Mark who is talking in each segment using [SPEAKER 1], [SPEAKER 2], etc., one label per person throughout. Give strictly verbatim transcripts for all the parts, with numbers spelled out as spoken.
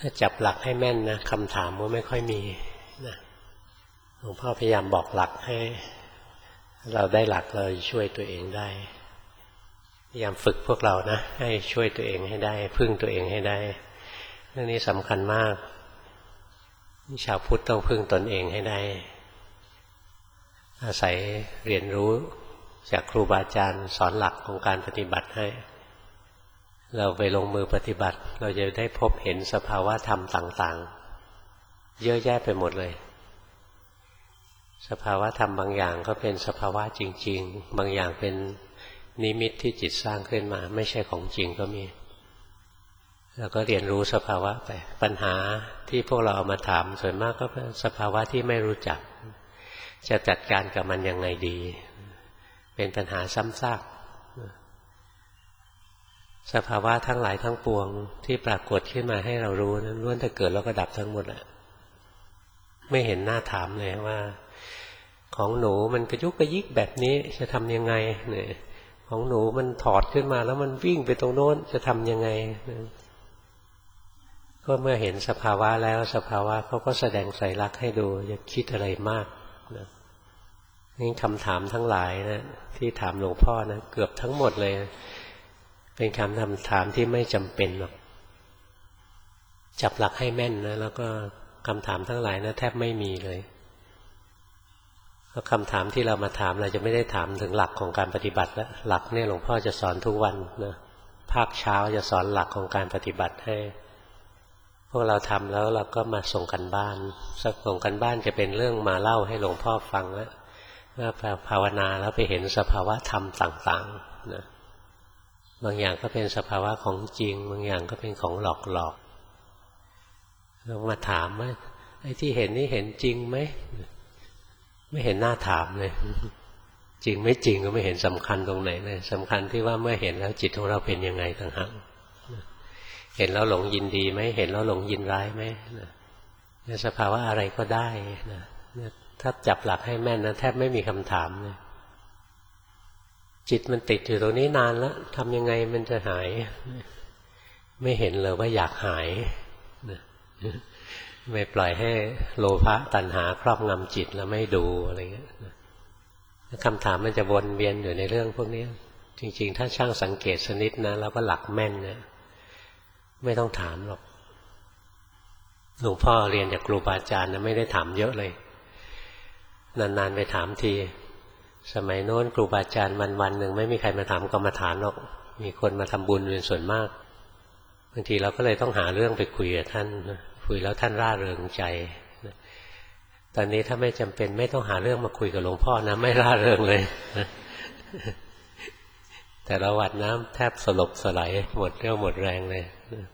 [SPEAKER 1] ถ้าจับหลักให้แม่นนะคำถามก็ไม่ค่อยมีนะหลวงพ่อพยายามบอกหลักให้เราได้หลักเราช่วยตัวเองได้พยายามฝึกพวกเรานะให้ช่วยตัวเองให้ได้พึ่งตัวเองให้ได้เรื่องนี้สำคัญมากชาวพุทธต้องพึ่งตนเองให้ได้อาศัยเรียนรู้จากครูบาอาจารย์สอนหลักของการปฏิบัติให้เราไปลงมือปฏิบัติเราจะได้พบเห็นสภาวะธรรมต่างๆเยอะแยะไปหมดเลยสภาวะธรรมบางอย่างก็เป็นสภาวะจริงๆบางอย่างเป็นนิมิตที่จิตสร้างขึ้นมาไม่ใช่ของจริงก็มีเราก็เรียนรู้สภาวะไปปัญหาที่พวกเราเอามาถามส่วนมากก็เป็นสภาวะที่ไม่รู้จักจะจัดการกับมันยังไงดีเป็นปัญหาซ้ำซากสภาวะทั้งหลายทั้งปวงที่ปรากฏขึ้นมาให้เรารู้นั้นล้วนแต่เกิดแล้วก็ดับทั้งหมดอะไม่เห็นหน้าถามเลยว่าของหนูมันกระยุกกระยิกแบบนี้จะทำยังไงเนี่ยของหนูมันถอดขึ้นมาแล้วมันวิ่งไปตรงโน้นจะทำยังไงก็เมื่อเห็นสภาวะแล้วสภาวะเขาก็แสดงไตรลักษณ์ให้ดูอย่าคิดอะไรมากนะนี่คำถามทั้งหลายนะที่ถามหลวงพ่อนะเกือบทั้งหมดเลยเป็นคำถามที่ไม่จำเป็นหรอกจับหลักให้แม่นนะแล้วก็คำถามทั้งหลายนะแทบไม่มีเลยเพราะคำถามที่เรามาถามเราจะไม่ได้ถามถึงหลักของการปฏิบัติแล้วหลักเนี่ยหลวงพ่อจะสอนทุกวันนะภาคเช้าจะสอนหลักของการปฏิบัติให้พวกเราทำแล้วเราก็มาส่งกันบ้านส่งกันบ้านจะเป็นเรื่องมาเล่าให้หลวงพ่อฟังแล้วว่าภาวนาแล้วไปเห็นสภาวะธรรมต่างๆนะบางอย่างก็เป็นสภาวะของจริงบางอย่างก็เป็นของหลอกหลอกเรามาถามว่าไอ้ที่เห็นนี่เห็นจริงไหมไม่เห็นหน้าถามเลยจริงไม่จริงก็ไม่เห็นสำคัญตรงไหนเลยสำคัญที่ว่าเมื่อเห็นแล้วจิตของเราเป็นยังไงต่างหากเห็นแล้วหลงยินดีไหมเห็นแล้วหลงยินร้ายไหมในสภาวะอะไรก็ได้นะถ้าจับหลักให้แม่นนะแทบไม่มีคำถามเลยจิตมันติดอยู่ตรงนี้นานแล้วทำยังไงมันจะหายไม่เห็นเลยว่าอยากหายไม่ปล่อยให้โลภะตัณหาครอบงำจิตแล้วไม่ดูอะไรเงี้ยคำถามมันจะวนเวียนอยู่ในเรื่องพวกนี้จริงๆถ้าช่างสังเกตสนิทนะแล้วก็หลักแม่นนะไม่ต้องถามหรอกหลวงพ่อเรียนจากครูบาอาจารย์นะไม่ได้ถามเยอะเลยนานๆไปถามทีสมัยโน้นครูบาอาจารย์วันๆหนึ่งไม่มีใครมาถามกรรมฐานหรอกมีคนมาทำบุญเป็นส่วนมากบางทีเราก็เลยต้องหาเรื่องไปคุยกับท่านคุยแล้วท่านร่าเริงใจตอนนี้ถ้าไม่จำเป็นไม่ต้องหาเรื่องมาคุยกับหลวงพ่อนะไม่ร่าเริงเลยแต่ละวันน้ำแทบสลบสลายหมดเรี่ยวหมดแรงเลย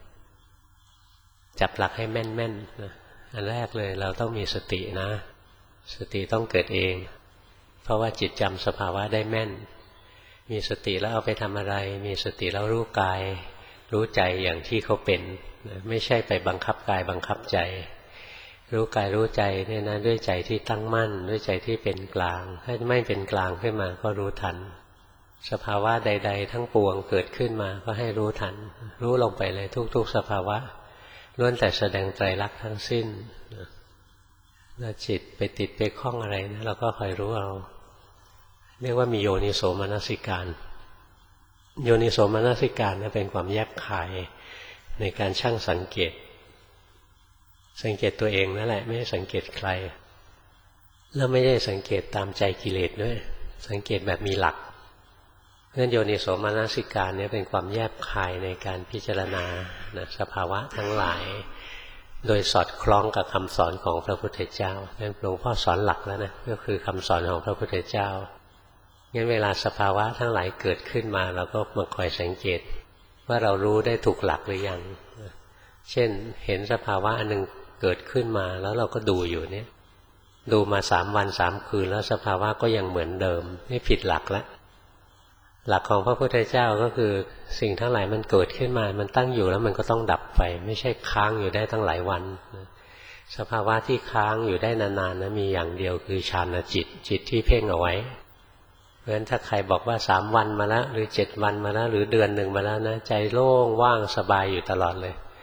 [SPEAKER 1] จับหลักให้แม่นๆนะอันแรกเลยเราต้องมีสตินะสติต้องเกิดเองเพราะว่าจิตจำสภาวะได้แม่นมีสติแล้วเอาไปทำอะไรมีสติแล้วรู้กายรู้ใจอย่างที่เขาเป็นไม่ใช่ไปบังคับกายบังคับใจรู้กายรู้ใจเนี่ยนะด้วยใจที่ตั้งมั่นด้วยใจที่เป็นกลางถ้าไม่เป็นกลางขึ้นมาก็รู้ทันสภาวะใดๆทั้งปวงเกิดขึ้นมาก็ให้รู้ทันรู้ลงไปเลยทุกๆสภาวะล้วนแต่แสดงไตรลักษณ์ทั้งสิ้นแล้วจิตไปติดไปคล้องอะไรนะเราก็คอยรู้เอาเรียกว่ามีโยนิโสมนสิการโยนิโสมนสิการนะเป็นความแยบคายในการชั่งสังเกตสังเกตตัวเองนั่นแหละไม่ได้สังเกตใครแล้วไม่ได้สังเกตตามใจกิเลสด้วยสังเกตแบบมีหลักเพราะฉะนั้นโยนิโสมนสิการเนี่ยเป็นความแยบคายในการพิจารณานะสภาวะทั้งหลายโดยสอดคล้องกับคำสอนของพระพุทธเจ้าหลวงพ่อสอนหลักแล้วนะก็คือคำสอนของพระพุทธเจ้างั้นเวลาสภาวะทั้งหลายเกิดขึ้นมาเราก็มาคอยสังเกตว่าเรารู้ได้ถูกหลักหรือยังเช่นเห็นสภาวะอันหนึ่งเกิดขึ้นมาแล้วเราก็ดูอยู่เนี่ยดูมาสามวันสามคืนแล้วสภาวะก็ยังเหมือนเดิมนี่ผิดหลักแล้วหลักของพระพุทธเจ้าก็คือสิ่งทั้งหลายมันเกิดขึ้นมามันตั้งอยู่แล้วมันก็ต้องดับไปไม่ใช่ค้างอยู่ได้ตั้งหลายวันสภาวะที่ค้างอยู่ได้นานๆนะมีอย่างเดียวคือฌานจิตจิตที่เพ่งเอาไว้เพราะฉะนั้นถ้าใครบอกว่าสามวันมาแล้วหรือเจ็ดวันมาแล้วหรือเดือนหนึ่งมาแล้วนะใจโล่งว่างสบายอยู่ตลอดเลย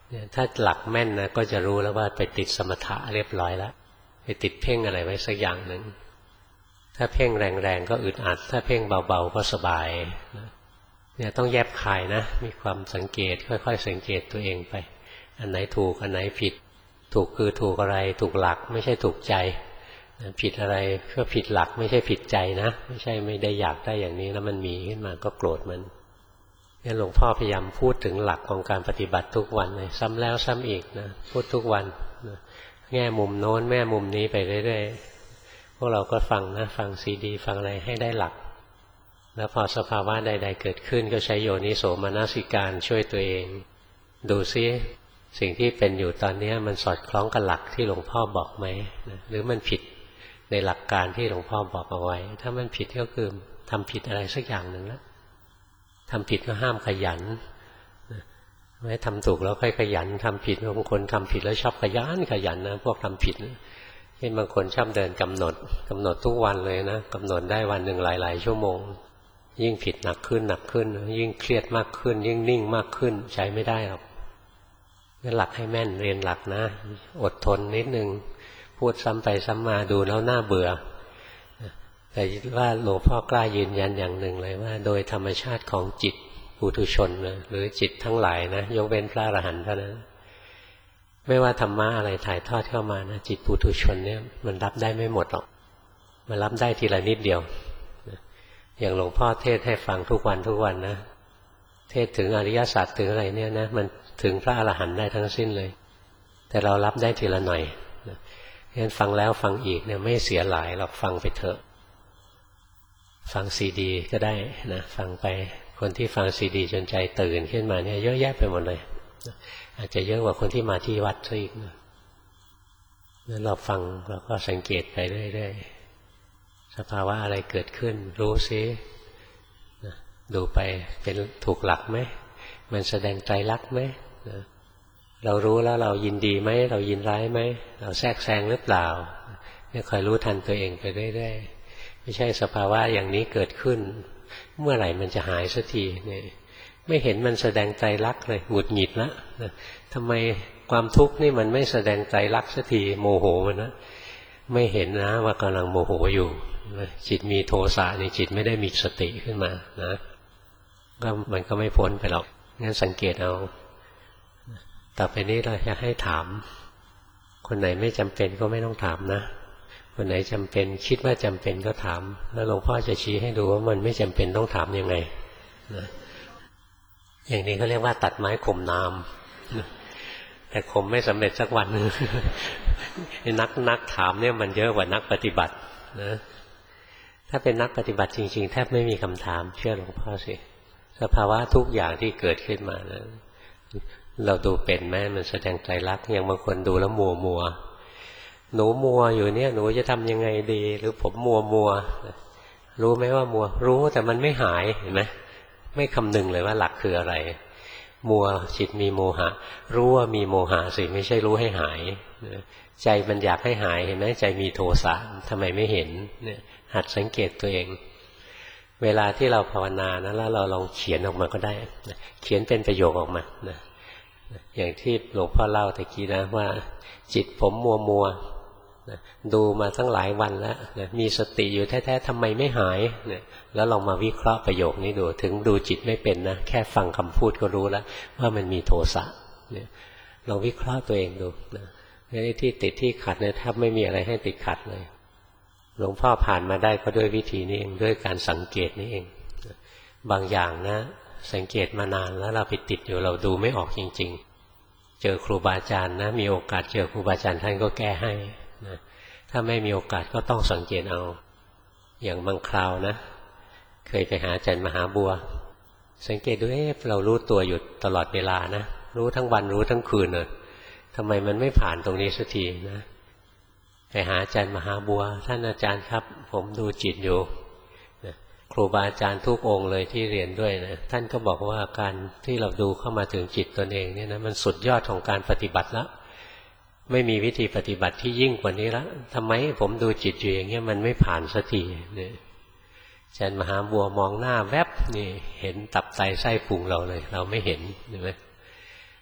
[SPEAKER 1] เนี่ยถ้าหลักแม่นนะก็จะรู้แล้วว่าไปติดสมถะเรียบร้อยแล้วไปติดเพ่งอะไรไว้สักอย่างหนึ่งถ้าเพ่งแรงๆก็อึดอัดถ้าเพ่งเบาๆก็สบายเนี่ยต้องแยบคายนะมีความสังเกตค่อยๆสังเกตตัวเองไปอันไหนถูกอันไหนผิดถูกคือถูกอะไรถูกหลักไม่ใช่ถูกใจผิดอะไรก็ผิดหลักไม่ใช่ผิดใจนะไม่ใช่ไม่ได้อยากได้อย่างนี้แล้วมันมีขึ้นมาก็โกรธมันเนี่ยหลวงพ่อพยายามพูดถึงหลักของการปฏิบัติทุกวันเลยซ้ำแล้วซ้ำอีกนะพูดทุกวันนะแง่มุมโน้นแง่มุมนี้ไปเรื่อยๆพวกเราก็ฟังนะฟังซีดีฟังอะไรให้ได้หลักแล้วพอสภาวะใดๆเกิดขึ้นก็ใช้โยนิโสมนสิการช่วยตัวเองดูซิสิ่งที่เป็นอยู่ตอนนี้มันสอดคล้องกับหลักที่หลวงพ่อบอกไหมนะหรือมันผิดในหลักการที่หลวงพ่อบอกเอาไว้ถ้ามันผิดก็คือทำผิดอะไรสักอย่างหนึ่งแล้วทำผิดก็ห้ามขยันไม่ทำถูกแล้วค่อยขยันทำผิดบางคนทำผิดแล้วชอบขยันขยันนะพวกทำผิดเช่นบางคนชอบเดินกำหนดกำหนดทุกวันเลยนะกำหนดได้วันหนึ่งหลายๆชั่วโมงยิ่งผิดหนักขึ้นหนักขึ้นยิ่งเครียดมากขึ้นยิ่งนิ่งมากขึ้นใช้ไม่ได้หรอกงั้นหลักให้แม่นเรียนหลักนะอดทนนิดนึงพูดซ้ำไปซ้ำมาดูแล้วน่าเบื่อแต่ว่าหลวงพ่อกล้ายืนยันอย่างหนึ่งเลยว่าโดยธรรมชาติของจิตปุถุชนนะหรือจิตทั้งหลายนะยกเว้นพระอรหันต์เท่านั้นไม่ว่าธรรมะอะไรถ่ายทอดเข้ามานะจิตปุถุชนเนี่ยมันรับได้ไม่หมดหรอกมันรับได้ทีละนิดเดียวอย่างหลวงพ่อเทศให้ฟังทุกวันทุกวันนะเทศถึงอริยสัจถึงอะไรเนี่ยนะมันถึงพระอรหันต์ได้ทั้งสิ้นเลยแต่เรารับได้ทีละหน่อยงั้นฟังแล้วฟังอีกเนี่ยไม่เสียหลายหรอกฟังไปเถอะฟังซีดีก็ได้นะฟังไปคนที่ฟังซีดีจนใจตื่นขึ้นมาเนี่ยเยอะแยะไปหมดเลยอาจจะเยอะกว่าคนที่มาที่วัดซะอีกนะนั้นเราฟังเราก็สังเกตไปเรื่อยๆสภาวะอะไรเกิดขึ้นรู้ซินะดูไปเป็นถูกหลักไหมมันแสดงไตรลักษณ์ไหมนะเรารู้แล้วเรายินดีไหมเรายินร้ายไหมเราแทรกแซงหรือเปล่าเนี่ยคอยรู้ทันตัวเองไปเรื่อยๆไม่ใช่สภาวะอย่างนี้เกิดขึ้นเมื่อไหร่มันจะหายสักทีเนี่ยไม่เห็นมันแสดงไตรลักษณ์เลยหงุดหงิดละนะทำไมความทุกข์นี่มันไม่แสดงไตรลักษณ์สักทีโมโหมันนะไม่เห็นนะว่ากำลังโมโหอยู่จิตมีโทสะนี่จิตไม่ได้มีสติขึ้นมานะก็มันก็ไม่พ้นไปหรอกงั้นสังเกตเอาต่อไปนี้เราจะให้ถามคนไหนไม่จำเป็นก็ไม่ต้องถามนะคนไหนจำเป็นคิดว่าจำเป็นก็ถามแล้วหลวงพ่อจะชี้ให้ดูว่ามันไม่จำเป็นต้องถามยังไงนะอย่างนี้เขาเรียกว่าตัดไม้ข่มน้ำแต่ข่มไม่สำเร็จสักวันนึงนักนักถามเนี่ยมันเยอะกว่านักปฏิบัตินะถ้าเป็นนักปฏิบัติจริงๆแทบไม่มีคำถามเชื่อหลวงพ่อสิสภาวะทุกอย่างที่เกิดขึ้นมานะเราดูเป็นไหมมันแสดงไตรลักษณ์อย่างบางคนดูแล้วมัวมัวหนูมัวอยู่เนี่ยหนูจะทำยังไงดีหรือผมมัวมัวรู้ไหมว่ามัวรู้แต่มันไม่หายเห็นไหมไม่คำนึงเลยว่าหลักคืออะไรมัวจิตมีโมหะรู้ว่ามีโมหะสิไม่ใช่รู้ให้หายใจมันอยากให้หายเห็นไหมใจมีโทสะทำไมไม่เห็นเนี่ยหัดสังเกตตัวเองเวลาที่เราภาวนานะแล้วเราลองเขียนออกมาก็ได้เขียนเป็นประโยคออกมานะอย่างที่หลวงพ่อเล่าตะกี้นะว่าจิตผมมัวมัวนะดูมาตั้งหลายวันแล้วนะมีสติอยู่แท้ๆทำไมไม่หายนะแล้วลองมาวิเคราะห์ประโยคนี้ดูถึงดูจิตไม่เป็นนะแค่ฟังคำพูดก็รู้แล้วว่ามันมีโทสะเนี่ยลองวิเคราะห์ตัวเองดูนะที่ติดที่ขัดเนี่ยแทบไม่มีอะไรให้ติดขัดเลยหลวงพ่อผ่านมาได้ก็ด้วยวิธีนี้เองด้วยการสังเกตนี้เองบางอย่างนะสังเกตมานานแล้วเราไปติดอยู่เราดูไม่ออกจริงๆเจอครูบาอาจารย์นะมีโอกาสเจอครูบาอาจารย์ท่านก็แก้ให้นะถ้าไม่มีโอกาสก็ต้องสังเกตเอาอย่างบางคราวนะเคยไปหาอาจารย์มหาบัวสังเกตดูเอ๊ะเรารู้ตัวอยู่ตลอดเวลานะรู้ทั้งวันรู้ทั้งคืนเลยทำไมมันไม่ผ่านตรงนี้สักทีนะไปหาอาจารย์มหาบัวท่านอาจารย์ครับผมดูจิตอยู่นะครูบาอาจารย์ทุกองค์เลยที่เรียนด้วยนะท่านก็บอกว่าการที่เราดูเข้ามาถึงจิตตนเองเนี่ยนะมันสุดยอดของการปฏิบัติแล้วไม่มีวิธีปฏิบัติที่ยิ่งกว่านี้แล้วทำไมผมดูจิตอยู่อย่างเงี้ยมันไม่ผ่านสักทีเนี่ยอาจารย์มหาบัวมองหน้าแวบนี่เห็นตับไตไส้พุงเราเลยเราไม่เห็นเห็นไหม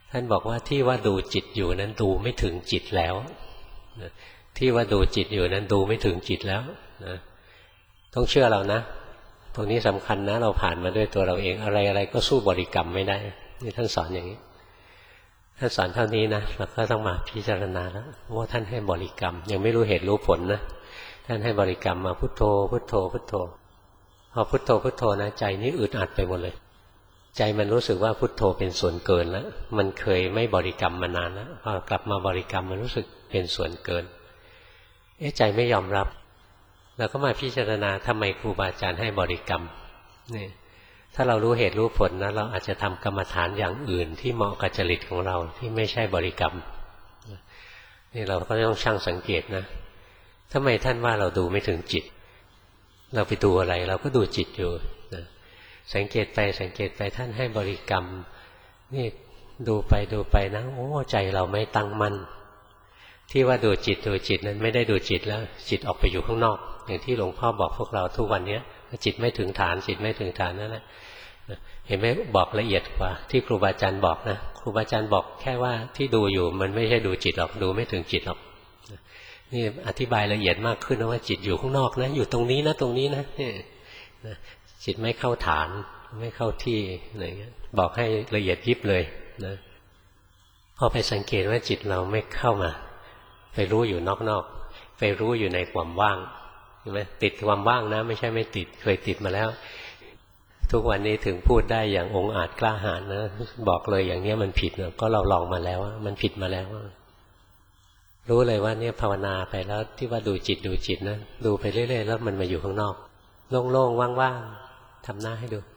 [SPEAKER 1] ท่านบอกว่าที่ว่าดูจิตอยู่นั้นดูไม่ถึงจิตแล้วที่ว่าดูจิตอยู่นั้นดูไม่ถึงจิตแล้วนะต้องเชื่อเรานะตรงนี้สำคัญนะเราผ่านมาด้วยตัวเราเองอะไรอะไรก็สู้บริกรรมไม่ได้นี่ท่านสอนอย่างนี้ท่านสอนเท่านี้นะเราก็ต้องมาพิจารณาแล้วว่าท่านให้บริกรรมยังไม่รู้เหตุรู้ผลนะท่านให้บริกรรมมาพุทโธพุทโธพุทโธพอพุทโธพุทโธนะใจนี้อึดอัดไปหมดเลยใจมันรู้สึกว่าพุทโธเป็นส่วนเกินแล้วมันเคยไม่บริกรรมมานานแล้วพอกลับมาบริกรรมมันรู้สึกเป็นส่วนเกินเอ๊ะใจไม่ยอมรับเราก็มาพิจารณาทำไมครูบาอาจารย์ให้บริกรรมนี่ถ้าเรารู้เหตุรู้ผลนะเราอาจจะทำกรรมฐานอย่างอื่นที่เหมาะกับจริตของเราที่ไม่ใช่บริกรรมนี่เราก็ต้องชั่งสังเกตนะทำไมท่านว่าเราดูไม่ถึงจิตเราไปดูอะไรเราก็ดูจิตอยู่นะสังเกตไปสังเกตไปท่านให้บริกรรมนี่ดูไปดูไปนะโอ้ใจเราไม่ตั้งมั่นที่ว่าดูจิตดูจิตนั้นไม่ได้ดูจิตแล้วจิตออกไปอยู่ข้างนอกอย่างที่หลวงพ่อบอกพวกเราทุกวันนี้จิตไม่ถึงฐานจิตไม่ถึงฐานนั่นแหละเห็นไหมบอกละเอียดกว่าที่ครูบาอาจารย์บอกนะครูบาอาจารย์บอกแค่ว่าที่ดูอยู่มันไม่ใช่ดูจิตหรอกดูไม่ถึงจิตหรอกนี่อธิบายละเอียดมากขึ้นนะว่าจิตอยู่ข้างนอกนะอยู่ตรงนี้นะตรงนี้นะจิตไม่เข้าฐานไม่เข้าที่อะไรเงี้ยบอกให้ละเอียดยิบเลยนะพอไปสังเกตว่าจิตเราไม่เข้ามาไปรู้อยู่นอกๆไปรู้อยู่ในความว่างเห็นไหมติดความว่างนะไม่ใช่ไม่ติดเคยติดมาแล้วทุกวันนี้ถึงพูดได้อย่างองอาจกล้าหาญนะบอกเลยอย่างนี้มันผิดนะก็เราลองมาแล้วมันผิดมาแล้วรู้เลยว่าเนี่ยภาวนาไปแล้วที่ว่าดูจิตดูจิตนะดูไปเรื่อยๆแล้วมันมาอยู่ข้างนอกโล่งๆว่างๆทำหน้าให้ดู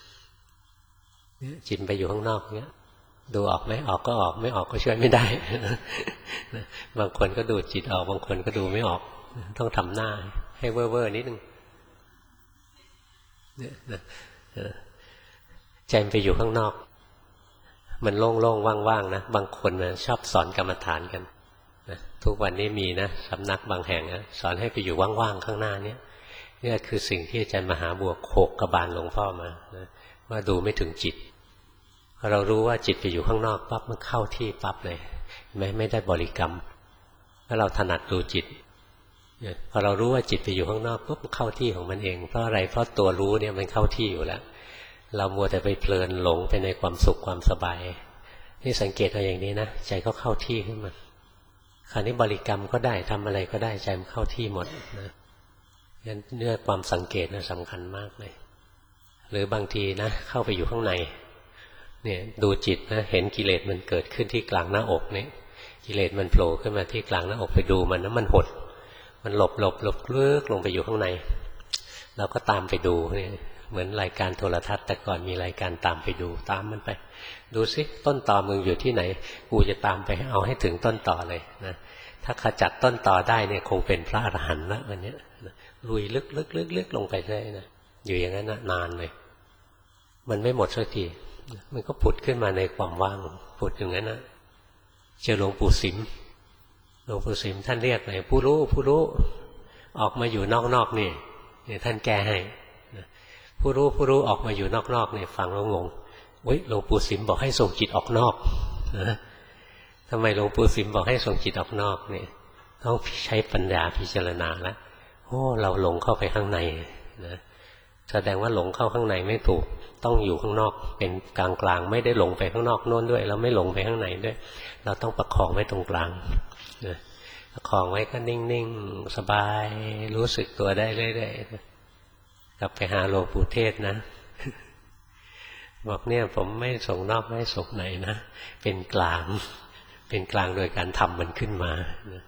[SPEAKER 1] จิตไปอยู่ข้างนอกเนี้ยดูออกไหมออกก็ออกไม่ออกก็ช่วยไม่ได้บางคนก็ดูจิตออกบางคนก็ดูไม่ออกต้องทำหน้าให้เว่อร์ๆนิดนึงใจมันไปอยู่ข้างนอกมันโล่งๆว่างๆนะบางคนนะชอบสอนกรรมฐานกันนะทุกวันนี้มีนะสำนักบางแห่งนะสอนให้ไปอยู่ว่างๆข้างหน้านี้นี่คือสิ่งที่อาจารย์มหาบัวโขกกระบาลหลวงพ่อมานะว่าดูไม่ถึงจิตพอเรารู้ว่าจิตไปอยู่ข้างนอกปั๊บมันเข้าที่ปั๊บเลยไม่ไม่ได้บริกรรมถ้าเราถนัดดูจิตพอเรารู้ว่าจิตไปอยู่ข้างนอกปุ๊บมันเข้าที่ของมันเองเพราะอะไรเพราะตัวรู้เนี่ยมันเข้าที่อยู่แล้วเรามัวแต่ไปเพลินหลงไปในความสุขความสบายนี่สังเกตเอาอย่างนี้นะใจก็เข้าที่ขึ้นมาคราวนี้บริกรรมก็ได้ทำอะไรก็ได้ใจมันเข้าที่หมดนะงั้นเนื้อความสังเกตนะสำคัญมากเลยหรือบางทีนะเข้าไปอยู่ข้างในเนี่ยดูจิตนะเห็นกิเลสมันเกิดขึ้นที่กลางหน้าอกเนี่ยกิเลสมันโผล่ขึ้นมาที่กลางหน้าอกไปดูมันนะมันหดมันหลบหลบหลบลึกลงไปอยู่ข้างในเราก็ตามไปดูเนี่ยเหมือนรายการโทรทัศน์แต่ก่อนมีรายการตามไปดูตามมันไปดูซิต้นตอมึงอยู่ที่ไหนกูจะตามไปเอาให้ถึงต้นตอเลยนะถ้าขจัดต้นตอได้เนี่ยคงเป็นพระอรหันต์ละวันนี้ลุยลึกลึกลึกลึกลงไปได้นะอยู่อย่างนั้นนานเลยมันไม่หมดสักทีมันก็ผุดขึ้นมาในความว่างผุดอย่างนั้นนะเจอหลวงปู่สิมหลวงปู่สิมท่านเรียกเลยผู้รู้ผู้รู้ออกมาอยู่นอกๆนี่เนี่ยท่านแก้ให้ผู้รู้ผู้รู้ออกมาอยู่นอกๆเนี่ยฟังแล้วงงเฮ้ยหลวงปู่สิมบอกให้ส่งจิตออกนอกนะทำไมหลวงปู่สิมบอกให้ส่งจิตออกนอกเนี่ยต้องใช้ปัญญาพิจารณาแล้วโอ้เราหลงเข้าไปข้างในนะแสดงว่าหลงเข้าข้างในไม่ถูกต้องอยู่ข้างนอกเป็นกลางกลางไม่ได้หลงไปข้างนอกโน้นด้วยแล้วไม่หลงไปข้างในด้วยเราต้องประคองไว้ตรงกลางนะประคองไว้ก็นิ่งๆสบายรู้สึกตัวได้เรื่อยๆกลับไปหาหลวงปู่เทศนะบอกเนี่ยผมไม่ส่งนอกไม่ส่งไหนนะเป็นกลางเป็นกลางโดยการทำมันขึ้นมานะ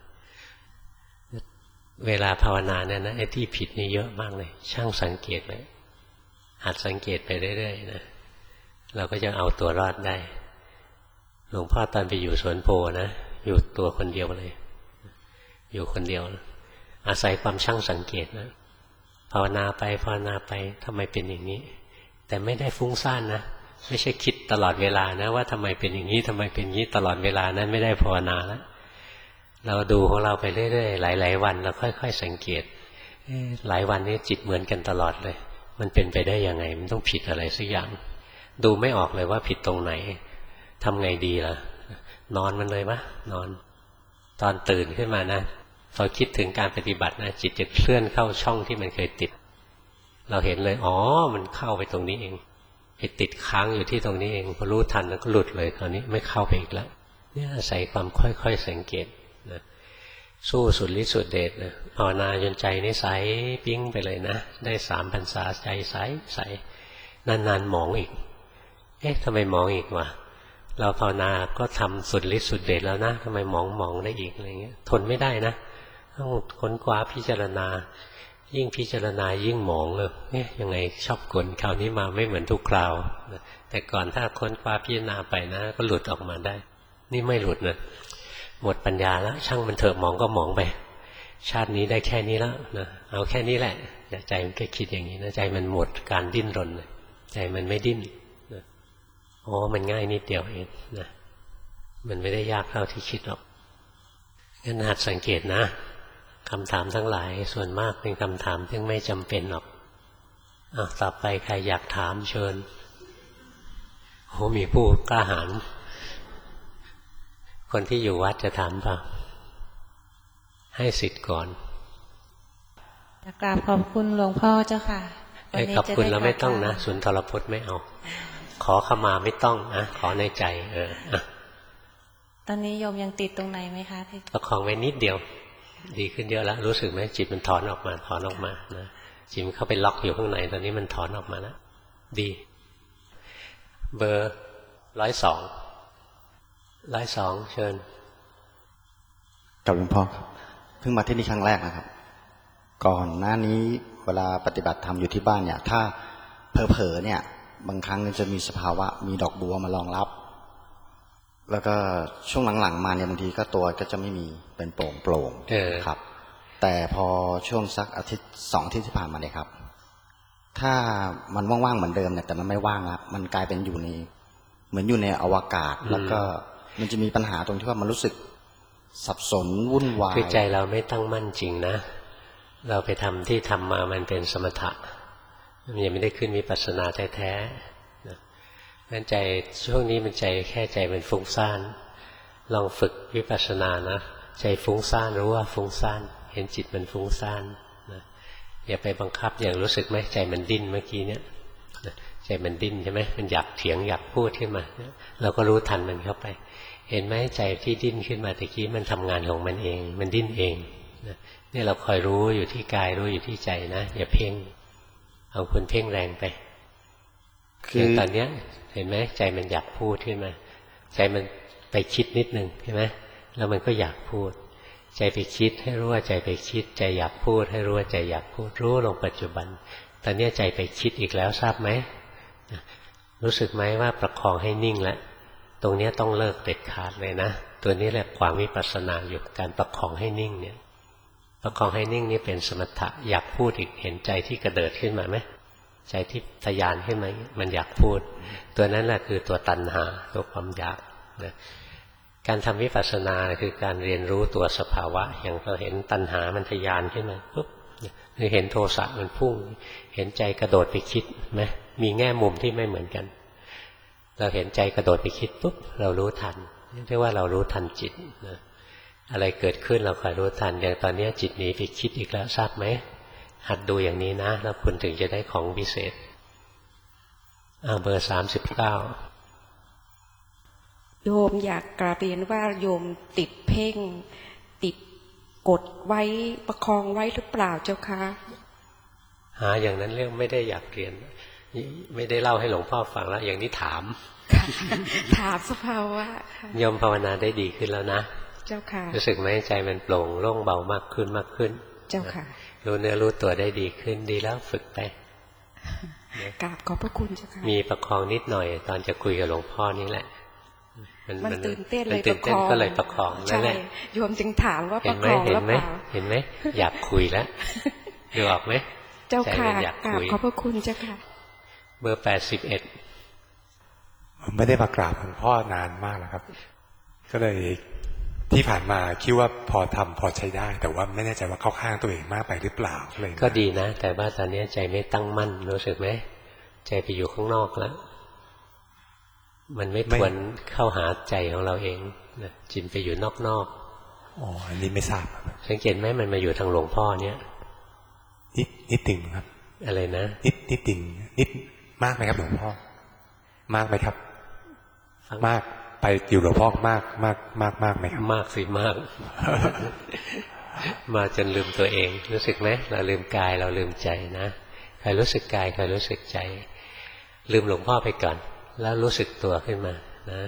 [SPEAKER 1] เวลาภาวนาเนี่ยนะไอ้ที่ผิดนี่เยอะมากเลยช่างสังเกตเลยหัดสังเกตไปเรื่อยๆนะเราก็จะเอาตัวรอดได้หลวงพ่อตอนไปอยู่สวนโพนะอยู่ตัวคนเดียวเลยอยู่คนเดียวนะอาศัยความช่างสังเกตนะภาวนาไปภาวนาไปทำไมเป็นอย่างนี้แต่ไม่ได้ฟุ้งซ่านนะไม่ใช่คิดตลอดเวลานะว่าทำไมเป็นอย่างนี้ทำไมเป็นอย่างนี้ตลอดเวลานั้นไม่ได้ภาวนาแล้วเราดูของเราไปเรื่อยๆหลายๆวันเราค่อยๆสังเกตหลายวันนี้จิตเหมือนกันตลอดเลยมันเป็นไปได้ยังไงมันต้องผิดอะไรสักอย่างดูไม่ออกเลยว่าผิดตรงไหนทำไงดีล่ะนอนมันเลยวะนอนตอนตื่นขึ้นมานะพอคิดถึงการปฏิบัตินะจิตจะเคลื่อนเข้าช่องที่มันเคยติดเราเห็นเลยอ๋อมันเข้าไปตรงนี้เองไปติดค้างอยู่ที่ตรงนี้เองพอรู้ทันแล้วก็หลุดเลยคราวนี้ไม่เข้าไปอีกแล้วเนี่ยอาศัยความค่อยๆสังเกตนะสู้สุดฤทธิ์สุดเดชนะภาวนาจนใจนี่ใสปิ้งไปเลยนะได้สามพรรษาใจใสใสนานๆหมองอีกเอ๊ะทำไมหมองอีกวะเราภาวนาก็ทำสุดฤทธิ์สุดเดชแล้วนะทำไมหมองหมองได้อีกอะไรเงี้ยทนไม่ได้นะต้องค้นคว้าพิจารณายิ่งพิจารณายิ่งหมองเลยเนี่ยยังไงชอบกลคราวนี้มาไม่เหมือนทุกคราวแต่ก่อนถ้าค้นคว้าพิจารณาไปนะก็หลุดออกมาได้นี่ไม่หลุดนะหมดปัญญาแล้วช่างมันเถอะมองก็มองไปชาตินี้ได้แค่นี้แล้วนะเอาแค่นี้แหละใจมันก็คิดอย่างนี้นะใจมันหมดการดิ้นรนใจมันไม่ดิ้นนะโอ้มันง่ายนิดเดียวเองนะมันไม่ได้ยากเท่าที่คิดหรอกงั้นหัดสังเกตนะคำถามทั้งหลายส่วนมากเป็นคำถามที่ไม่จำเป็นหรอกอ่ะต่อไปใครอยากถามเชิญโอ้มีผู้กล้าหาญคนที่อยู่วัดจะถามเปล่าให้สิทธิ์ก่อน
[SPEAKER 2] กราบขอบคุณหลวงพ่อเจ้าค่ะ
[SPEAKER 1] ไอ้ขอบคุณแล้วไม่ต้องนะสุนทรพจน์ไม่เอาขอขมาไม่ต้องนะขอในใจเออ
[SPEAKER 2] ตอนนี้โยมยังติดตรงไหนไหมคะที่
[SPEAKER 1] ประคองไว้นิดเดียวดีขึ้นเยอะแล้วรู้สึกไหมจิตมันถอนออกมาถอนออกมานะจิตมันเข้าไปล็อกอยู่ข้างในตอนนี้มันถอนออกมาแล้วดีเบอร์ร้อยสองร้อยสองเชิญ
[SPEAKER 3] กับหลวงพ่อครับเพิ่งมาที่นี่ครั้งแรกนะครับก่อนหน้านี้เวลาปฏิบัติธรรมอยู่ที่บ้านเนี่ยถ้าเผลอๆเนี่ยบางครั้งจะมีสภาวะมีดอกบัวมารองรับแล้วก็ช่วงหลังๆมาเนี่ยบางทีก็ตัวก็จะไม่มีเป็นโปร่งโปร่งครับแต่พอช่วงสักอาทิตย์สองอาทิตย์ที่ผ่านมาเนี่ยครับถ้ามันว่างๆเหมือนเดิมเนี่ยแต่มันไม่ว่างละมันกลายเป็นอยู่ในเหมือนอยู่ในอวกาศแล้วก็มันจะมีปัญหาตรงที่ว่ามันรู้สึกสับสนวุ่นวาย
[SPEAKER 1] คือใจเราไม่ตั้งมั่นจริงนะเราไปทำที่ทำมามันเป็นสมถะมันยังไม่ได้ขึ้นวิปัสสนาแท้ๆนะงั้นใจช่วงนี้มันใจแค่ใจมันฟุ้งซ่านลองฝึกวิปัสสนานะใจฟุ้งซ่านรู้ว่าฟุ้งซ่านเห็นจิตมันฟุ้งซ่านนะอย่าไปบังคับอย่างรู้สึกไหมใจมันดิ้นเมื่อกี้เนี่ยใจมันดิ้นใช่ไหมมันอยากเถียงอยากพูดขึ้นมาเราก็รู้ทันมันเข้าไปเห็นไหมใจที่ดิ้นขึ้นมาตะกี้มันทำงานของมันเองมันดิ้นเองนี่เราคอยรู้อยู่ที่กายรู้อยู่ที่ใจนะอย่าเพ่งเอาคุณเพ่งแรงไปคือตอนเนี้ยเห็นไหมใจมันอยากพูดขึ้นมาใจมันไปคิดนิดนึงใช่ไหมแล้วมันก็อยากพูดใจไปคิดให้รู้ว่าใจไปคิดใจอยากพูดให้รู้ว่าใจอยากพูดรู้ลงปัจจุบันตอนนี้ใจไปคิดอีกแล้วทราบไหมรู้สึกไหมว่าประคองให้นิ่งแล้วตรงนี้ต้องเลิกเด็ดขาดเลยนะตัวนี้แหละความวิปัสสนาอยู่การประคองให้นิ่งเนี่ยประคองให้นิ่งนี่เป็นสมถะอยากพูดอีกเห็นใจที่กระเดิดขึ้นมาไหมใจที่ทะยานขึ้นมามันอยากพูดตัวนั้นแหละคือตัวตัณหาตัวความอยากนะการทำวิปัสสนาคือการเรียนรู้ตัวสภาวะอย่างเราเห็นตัณหามันทะยานขึ้นมาปุ๊บหรือเห็นโทสะมันพุ่งเห็นใจกระโดดไปคิดไหมมีแง่มุมที่ไม่เหมือนกันเราเห็นใจกระโดดไปคิดปุ๊บเรารู้ทันเรียกว่าเรารู้ทันจิตนะอะไรเกิดขึ้นเราคอยรู้ทันอย่างตอนนี้จิตหนีไปคิดอีกแล้วทราบไหมหัดดูอย่างนี้นะแล้วคุณถึงจะได้ของพิเศษอ่าเบอร์สามสิบเก้า
[SPEAKER 4] โยมอยากกราบเรียนว่าโยมติดเพ่งติดกดไว้ประคองไว้หรือเปล่าเจ้าคะ
[SPEAKER 1] หาอย่างนั้นเรื่องไม่ได้อยากเรียนไม่ได้เล่าให้หลวงพ่อฟังแล้วอย่างนี้ถาม
[SPEAKER 4] ถามสภาวะ
[SPEAKER 1] โยมภาวนาได้ดีขึ้นแล้วนะ
[SPEAKER 4] เจ้าค่ะ
[SPEAKER 1] รู้สึกไหมใจมันโปร่งโล่งเบามากขึ้นมากขึ้น
[SPEAKER 4] เจ้าค่ะ
[SPEAKER 1] รู้เนื้อรู้ตัวได้ดีขึ้นดีแล้วฝึกไป
[SPEAKER 4] กราบขอบพระคุณเจ้าค่ะ
[SPEAKER 1] มีประคองนิดหน่อยตอนจะคุยกับหลวงพ่อนี่แหละ
[SPEAKER 4] มันตื่นเต้นเลย
[SPEAKER 1] ประคองก็เลยประคองนั่นแหละ
[SPEAKER 4] โยมจึงถามว่าประคองหรือเปล่า
[SPEAKER 1] เห็นไหมอยากคุยแล้วดูออกไหม
[SPEAKER 4] เจ้าค่ะกราบขอบพระคุณเจ้าค่ะ
[SPEAKER 1] เบอร์แปดสิบเอ็ด
[SPEAKER 5] ไม่ได้มากราบหลวงพ่อนานมากแล้วครับก็เลยที่ผ่านมาคิดว่าพอทำพอใช้ได้แต่ว่าไม่แน่ใจว่าเข้าข้างตัวเองมากไปหรือเปล่าเลย
[SPEAKER 1] ก็ดีนะแต่ว่าตอนนี้ใจไม่ตั้งมั่นรู้สึกไหมใจไปอยู่ข้างนอกแล้วมันไม่ทวนเข้าหาใจของเราเองนะจิตไปอยู่นอกๆ
[SPEAKER 5] อ๋ออันนี้ไม่ทราบ
[SPEAKER 1] สังเกตไหมมันมาอยู่ทางหลวงพ่อเนี่ย
[SPEAKER 5] นิดนิดติ่งครับ
[SPEAKER 1] อะไรนะ
[SPEAKER 5] นิดนิดติ่งนิดมากไหมครับหลวงพ่อมากไหมครับมากไปอยู่หลวงพ่อมากมากมากมากไหมครับ
[SPEAKER 1] มากสิมาก มาจนลืมตัวเองรู้สึกไหมเราลืมกายเราลืมใจนะใครรู้สึกกายใครรู้สึกใจลืมหลวงพ่อไปก่อนแล้วรู้สึกตัวขึ้นมานะ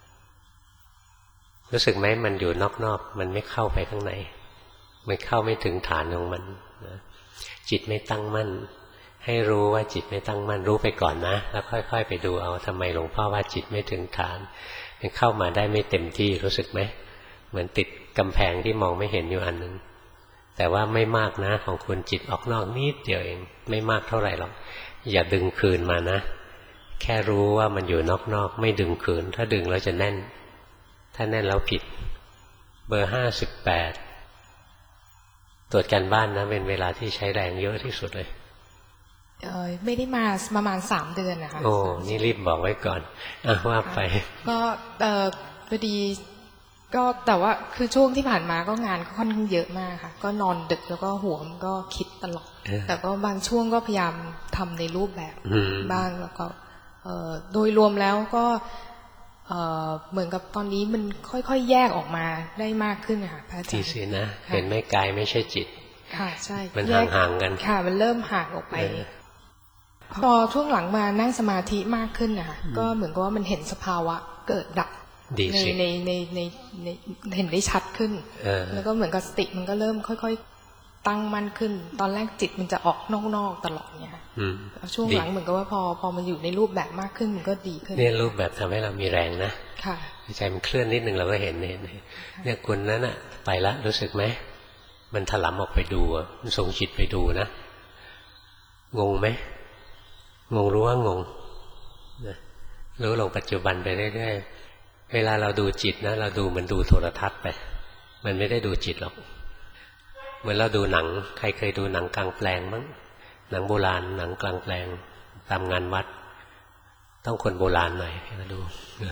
[SPEAKER 1] รู้สึกไหมมันอยู่นอกๆมันไม่เข้าไปข้างในมันเข้าไม่ถึงฐานของมันนะจิตไม่ตั้งมั่นให้รู้ว่าจิตไม่ตั้งมั่นรู้ไปก่อนนะแล้วค่อยๆไปดูเอาทำไมหลวงพ่อว่าจิตไม่ถึงฐานมันเข้ามาได้ไม่เต็มที่รู้สึกไหมเหมือนติดกำแพงที่มองไม่เห็นอยู่อันนึงแต่ว่าไม่มากนะของคุณจิตออกนอกนิดเดียวเองไม่มากเท่าไหร่หรอกอย่าดึงคืนมานะแค่รู้ว่ามันอยู่นอกๆไม่ดึงคืนถ้าดึงแล้วจะแน่นถ้าแน่นแล้วผิดเบอร์ห้าสิบแปดตรวจการบ้านนะเป็นเวลาที่ใช้แรงเยอะที่สุดเลย
[SPEAKER 6] เออไม่ได้มาประมาณสามเดือนนะคะ
[SPEAKER 1] โอ้นี่รีบบอกไว้ก่อนอ่ะว่าไป
[SPEAKER 6] ก็เออพอดีก็แต่ว่าคือช่วงที่ผ่านมาก็งานก็ค่อนข้างเยอะมากค่ะก็นอนดึกแล้วก็หัวมันก็คิดตลอดแต่ก็บางช่วงก็พยายามทำในรูปแบบบ้างแล้วก็เออโดยรวมแล้วก็เออเหมือนกับตอนนี้มันค่อยๆแยกออกมาได้มากขึ้นค่ะพระอาจารย์
[SPEAKER 1] ดีสินะเห็นไหมกายไม่ใช่จิต
[SPEAKER 6] ค่ะใช่
[SPEAKER 1] มันห่างๆกัน
[SPEAKER 6] ค่ะมันเริ่มห่างออกไปพอช่วงหลังมานั่งสมาธิมากขึ้นนะคะก็เหมือนกับว่ามันเห็นสภาวะเกิดดับในในในในในเห็นได้ชัดขึ้นแล้วก็เหมือนกับสติมันก็เริ่มค่อยๆตั้งมั่นขึ้นตอนแรกจิตมันจะออกนอกๆตลอดเนี่ยค่ะช่วงหลังเหมือนกับว่าพอพอมันอยู่ในรูปแบบมากขึ้นมันก็ดีขึ้น
[SPEAKER 1] เนี่ยรูปแบบทำให้เรามีแรงนะ
[SPEAKER 6] ค่ะ
[SPEAKER 1] ใจมันเคลื่อนนิดนึงเราก็เห็นเห็นเนี่ยคนนั้นอะไปละรู้สึกไหมมันถลำออกไปดูมันส่งจิตไปดูนะงงไหมงงรู้ว่างงนะรู้ลงปัจจุบันไปเรื่อยๆเวลาเราดูจิตนะเราดูมันดูโทรทัศน์ไปมันไม่ได้ดูจิตหรอกเหมือนเราดูหนังใครเคยดูหนังกลางแปลงมั้งหนังโบราณหนังกลางแปลงตามงานวัดต้องคนโบราณหน่อยมาดู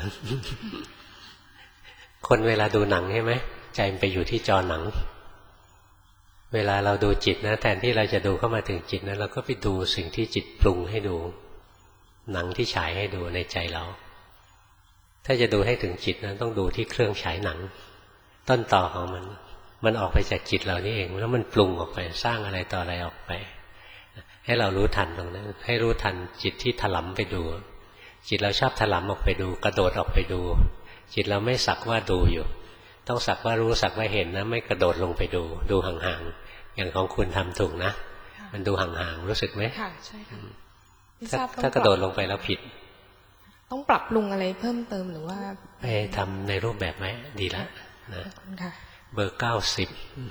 [SPEAKER 1] คนเวลาดูหนังใช่ไหมใจมันไปอยู่ที่จอหนังเวลาเราดูจิตนะแทนที่เราจะดูเข้ามาถึงจิตนะเราก็ไปดูสิ่งที่จิตปรุงให้ดูหนังที่ฉายให้ดูในใจเราถ้าจะดูให้ถึงจิตนะต้องดูที่เครื่องฉายหนังต้นต่อของมันมันออกไปจากจิตเรานี่เองแล้วมันปรุงออกไปสร้างอะไรต่ออะไรออกไปให้เรารู้ทันตรงนั้นให้รู้ทันจิตที่ถลำไปดูจิตเราชอบถลำออกไปดูกระโดดออกไปดูจิตเราไม่สักว่าดูอยู่ต้องสักว่ารู้สักว่าเห็นนะไม่กระโดดลงไปดูดูห่างๆอย่างของคุณทำถูกนะมันดูห่างๆรู้สึกไหม
[SPEAKER 6] ค่ะใช่ค่ะ
[SPEAKER 1] ถ้ากระโดดลงไปแล้วผิด
[SPEAKER 6] ต้องปรับปรุงอะไรเพิ่มเติมหรือว่า
[SPEAKER 1] ไปทำในรูปแบบไหมดีแล้วนะเบอร์เก้าสิบ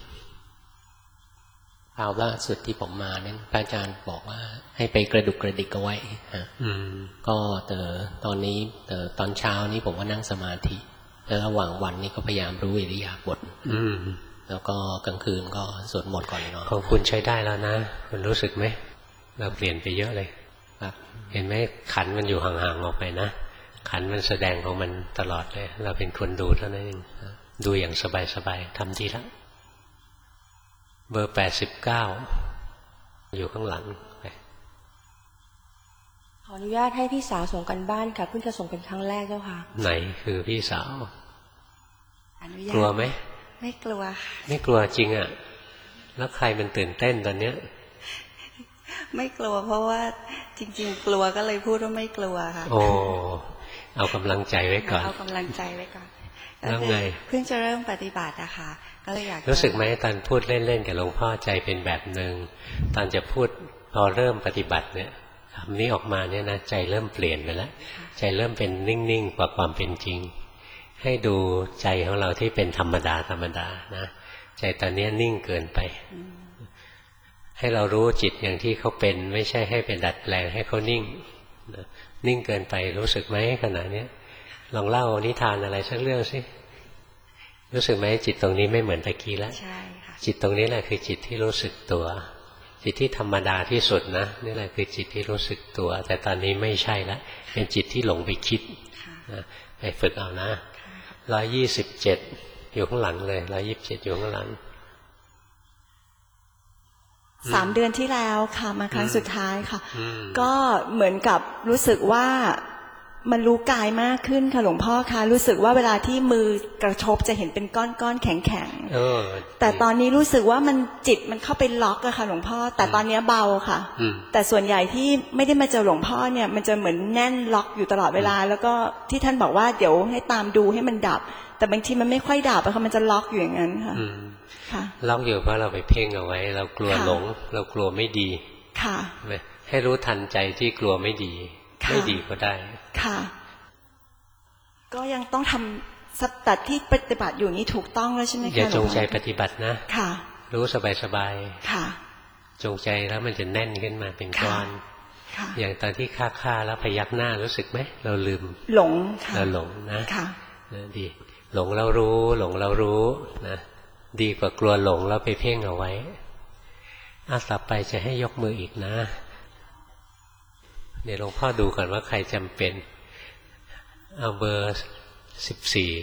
[SPEAKER 7] คราวล่าสุดที่ผมมาเนี่ยพระอาจารย์บอกว่าให้ไปกระดุกกระดิกเอาไว้ฮะก็แต่ตอนนี้แต่ตอนเช้านี้ผมก็นั่งสมาธิแล้วระหว่างวันนี้ก็พยายามรู้อิริยาบถแล้วก็กลางคืนก็สวดมนต์ก่อนนอน
[SPEAKER 1] ของคุณใช้ได้แล้วนะคุณรู้สึกไหมเราเปลี่ยนไปเยอะเลยครับเห็นไหมขันมันอยู่ห่างๆออกไปนะขันมันแสดงของมันตลอดเลยเราเป็นคนดูเท่านั้นเองดูอย่างสบายๆทำดีแล้วเบอร์แปดสิบเก้าอยู่ข้างหลังไป
[SPEAKER 8] ขออนุญาตให้พี่สาวส่งกันบ้านค่ะเพิ่งจะส่งเป็นครั้งแรกเจ้าค่ะ
[SPEAKER 1] ไหนคือพี่สาว
[SPEAKER 8] อนุญาต
[SPEAKER 1] กลัวไหม
[SPEAKER 8] ไม่กลัว
[SPEAKER 1] ไม่กลัวจริงอ่ะแล้วใครมันตื่นเต้นตอนเนี้ย
[SPEAKER 8] ไม่กลัวเพราะว่าจริงๆกลัวก็เลยพูดว่าไม่กลัวค่ะ
[SPEAKER 1] โอ้เอากำลังใจไว้ก่อน
[SPEAKER 8] เอากำลังใจไว้ก่อน
[SPEAKER 1] แล้วไง
[SPEAKER 8] เพิ่งจะเริ่มปฏิบัติอะค่ะก็เลยอยาก
[SPEAKER 1] รู้สึกไหมตอนพูดเล่นๆกับหลวงพ่อใจเป็นแบบหนึ่งตอนจะพูดพอเริ่มปฏิบัติเนี่ยคำนี้ออกมาเนี่ยนะใจเริ่มเปลี่ยนไปแล้วใจเริ่มเป็นนิ่งๆกว่าความเป็นจริงให้ดูใจของเราที่เป็นธรรมดาธรรมดานะใจตอนนี้นิ่งเกินไปให้เรารู้จิตอย่างที่เขาเป็นไม่ใช่ให้เป็นดัดแปลงให้เขานิ่งนิ่งเกินไปรู้สึกไหมขณะนี้ลองเล่านิทานอะไรสักเรื่องสิรู้สึกไหมจิตตรงนี้ไม่เหมือนตะกี้แล้ว
[SPEAKER 8] ใช่ค่ะ
[SPEAKER 1] จิตตรงนี้แหละคือจิตที่รู้สึกตัวจิตที่ธรรมดาที่สุดนะนี่แหละคือจิตที่รู้สึกตัวแต่ตอนนี้ไม่ใช่แล้วเป็นจิตที่หลงไปคิดไปฝึกเอานะร้อยยี่สิบเจ็ดอยู่ข้างหลังเลยร้อยยี่สิบเจ็ดอยู่ข้างหลัง
[SPEAKER 9] สามเดือนที่แล้วค่ะมาครั้งสุดท้ายค่ะก็เหมือนกับรู้สึกว่ามันรู้กายมากขึ้นค่ะหลวงพ่อคะรู้สึกว่าเวลาที่มือกระทบจะเห็นเป็นก้อนก้อนแข็งแข็งแต่ตอนนี้รู้สึกว่ามันจิตมันเข้าไปล็อกอะค่ะหลวงพ่อแต่ตอนนี้เบาค่ะแต่ส่วนใหญ่ที่ไม่ได้มาเจอหลวงพ่อเนี่ยมันจะเหมือนแน่นล็อกอยู่ตลอดเวลาแล้วก็ที่ท่านบอกว่าเดี๋ยวให้ตามดูให้มันดับแต่บางทีมันไม่ค่อยดับอะค่ะมันจะล็อกอยู่อย่างนั้นค่ะ
[SPEAKER 1] ล็อกอยู่เพราะเราไปเพ่งเอาไว้เรากลัวหลงเรากลัวไม่ดี
[SPEAKER 9] ค่ะ
[SPEAKER 1] ให้รู้ทันใจที่กลัวไม่ดีไม่ดีก็ได้
[SPEAKER 9] ค่ะก็ยังต้องทำสัตตัดที่ปฏิบัติอยู่นี้ถูกต้องแล้วใช่ไหมคะ
[SPEAKER 1] อย่าจงใจปฏิบัตินะ
[SPEAKER 9] ค่ะ
[SPEAKER 1] รู้สบายสบาย
[SPEAKER 9] ค่ะ
[SPEAKER 1] จงใจแล้วมันจะแน่นขึ้นมาเป็นก้อนอย่างตอนที่ฆ่าฆ่าแล้วพยักหน้ารู้สึกไหมเราลืม
[SPEAKER 9] หลงค่ะ
[SPEAKER 1] เราหลงนะ
[SPEAKER 9] ค่ะ
[SPEAKER 1] ดีหลงเรารู้หลงเรารู้นะดีกว่ากลัวหลงแล้วไปเพ่งเอาไว้อาต่อไปจะให้ยกมืออีกนะเดี๋ยวหลวงพ่อดูก่อนว่าใครจำเป็นเอาเบอร์สิบสี่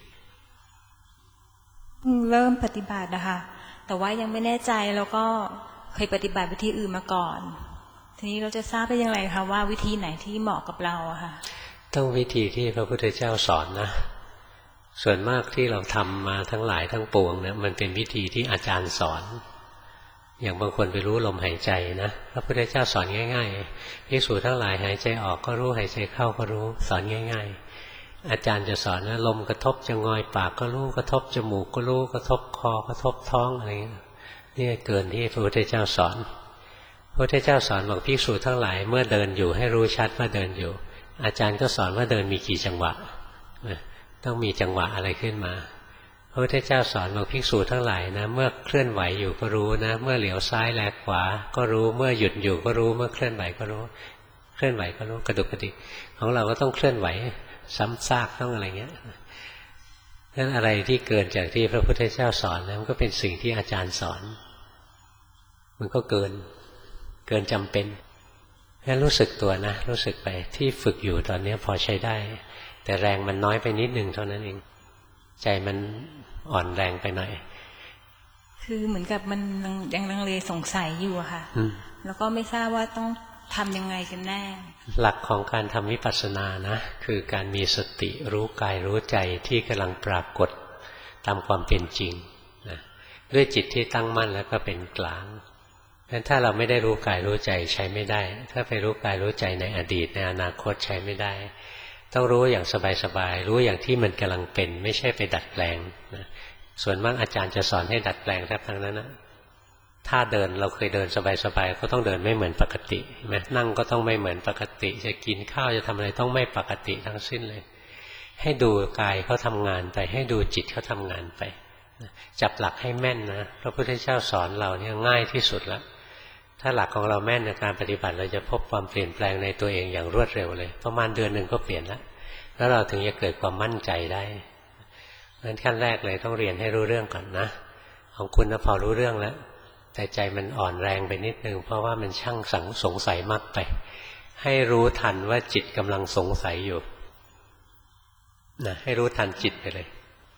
[SPEAKER 10] เริ่มปฏิบัตินะคะแต่ว่ายังไม่แน่ใจแล้วก็เคยปฏิบัติวิธีอื่นมาก่อนทีนี้เราจะทราบได้ยังไงคะว่าวิธีไหนที่เหมาะกับเราอะค่ะ
[SPEAKER 1] ต้องวิธีที่พระพุทธเจ้าสอนนะส่วนมากที่เราทำมาทั้งหลายทั้งปวงเนี่ยมันเป็นวิธีที่อาจารย์สอนอย่างบางคนไปรู้ลมหายใจนะพระพุทธเจ้าสอนง่ายๆภิกษุทั้งหลายหายใจออกก็รู้หายใจเข้าก็รู้สอนง่ายๆอาจารย์จะสอนนะลมกระทบจะงอยปากก็รู้กระทบจมูกก็รู้กระทบคอกระทบท้องอะไรนี่เกินที่พระพุทธเจ้าสอนพระพุทธเจ้าสอนบอกภิกษุทั้งหลายเมื่อเดินอยู่ให้รู้ชัดว่าเดินอยู่อาจารย์ก็สอนว่าเดินมีกี่จังหวะต้องมีจังหวะอะไรขึ้นมาพระพุทธเจ้าสอนบอกภิกษุทั้งหลายนะเมื่อเคลื่อนไหวอยู่ก็รู้นะเมื่อเหลียวซ้ายแลขวาก็รู้เมื่อหยุดอยู่ก็รู้เมื่อเคลื่อนไหวก็รู้เคลื่อนไหวก็รู้กระดุกกระดิกของเราก็ต้องเคลื่อนไหวซ้ำซากต้องอะไรเงี้ยนั่นอะไรที่เกินจากที่พระพุทธเจ้าสอนนะมันก็เป็นสิ่งที่อาจารย์สอนมันก็เกินเกินจำเป็นงั้นรู้สึกตัวนะรู้สึกไปที่ฝึกอยู่ตอนนี้พอใช้ได้แต่แรงมันน้อยไปนิดนึงเท่านั้นเองใจมันอ่อนแรงไปหน่อย
[SPEAKER 10] คือเหมือนกับมันยังลังเลสงสัยอยู่อะค่ะแล้วก็ไม่ทราบว่าต้องทำยังไงกันแน่
[SPEAKER 1] หลักของการทำวิปัสสนานะคือการมีสติรู้กายรู้ใจที่กำลังปรากฏตามความเป็นจริงนะด้วยจิตที่ตั้งมั่นแล้วก็เป็นกลางงั้นถ้าเราไม่ได้รู้กายรู้ใจใช้ไม่ได้ถ้าไปรู้กายรู้ใจในอดีตในอนาคตใช้ไม่ได้ต้องรู้อย่างสบายๆรู้อย่างที่มันกำลังเป็นไม่ใช่ไปดัดแปลงนะส่วนมากอาจารย์จะสอนให้ดัดแปลงแทบทั้งนั้นนะถ้าเดินเราเคยเดินสบายๆก็ต้องเดินไม่เหมือนปกติใช่ไหมนั่งก็ต้องไม่เหมือนปกติจะกินข้าวจะทำอะไรต้องไม่ปกติทั้งสิ้นเลยให้ดูกายเขาทำงานไปให้ดูจิตเขาทำงานไปจับหลักให้แม่นนะพระพุทธเจ้าสอนเราเนี่ยง่ายที่สุดแล้วถ้าหลักของเราแม่นในการปฏิบัติเราจะพบความเปลี่ยนแปลงในตัวเองอย่างรวดเร็วเลยประมาณเดือนหนึ่งก็เปลี่ยนแล้วแล้วเราถึงจะเกิดความมั่นใจได้งั้นขั้นแรกเลยต้องเรียนให้รู้เรื่องก่อนนะของคุณนะพอรู้เรื่องแล้วแต่ใจมันอ่อนแรงไปนิดนึงเพราะว่ามันช่างสังสงสัยมากไปให้รู้ทันว่าจิตกำลังสงสัยอยู่นะให้รู้ทันจิตไปเลย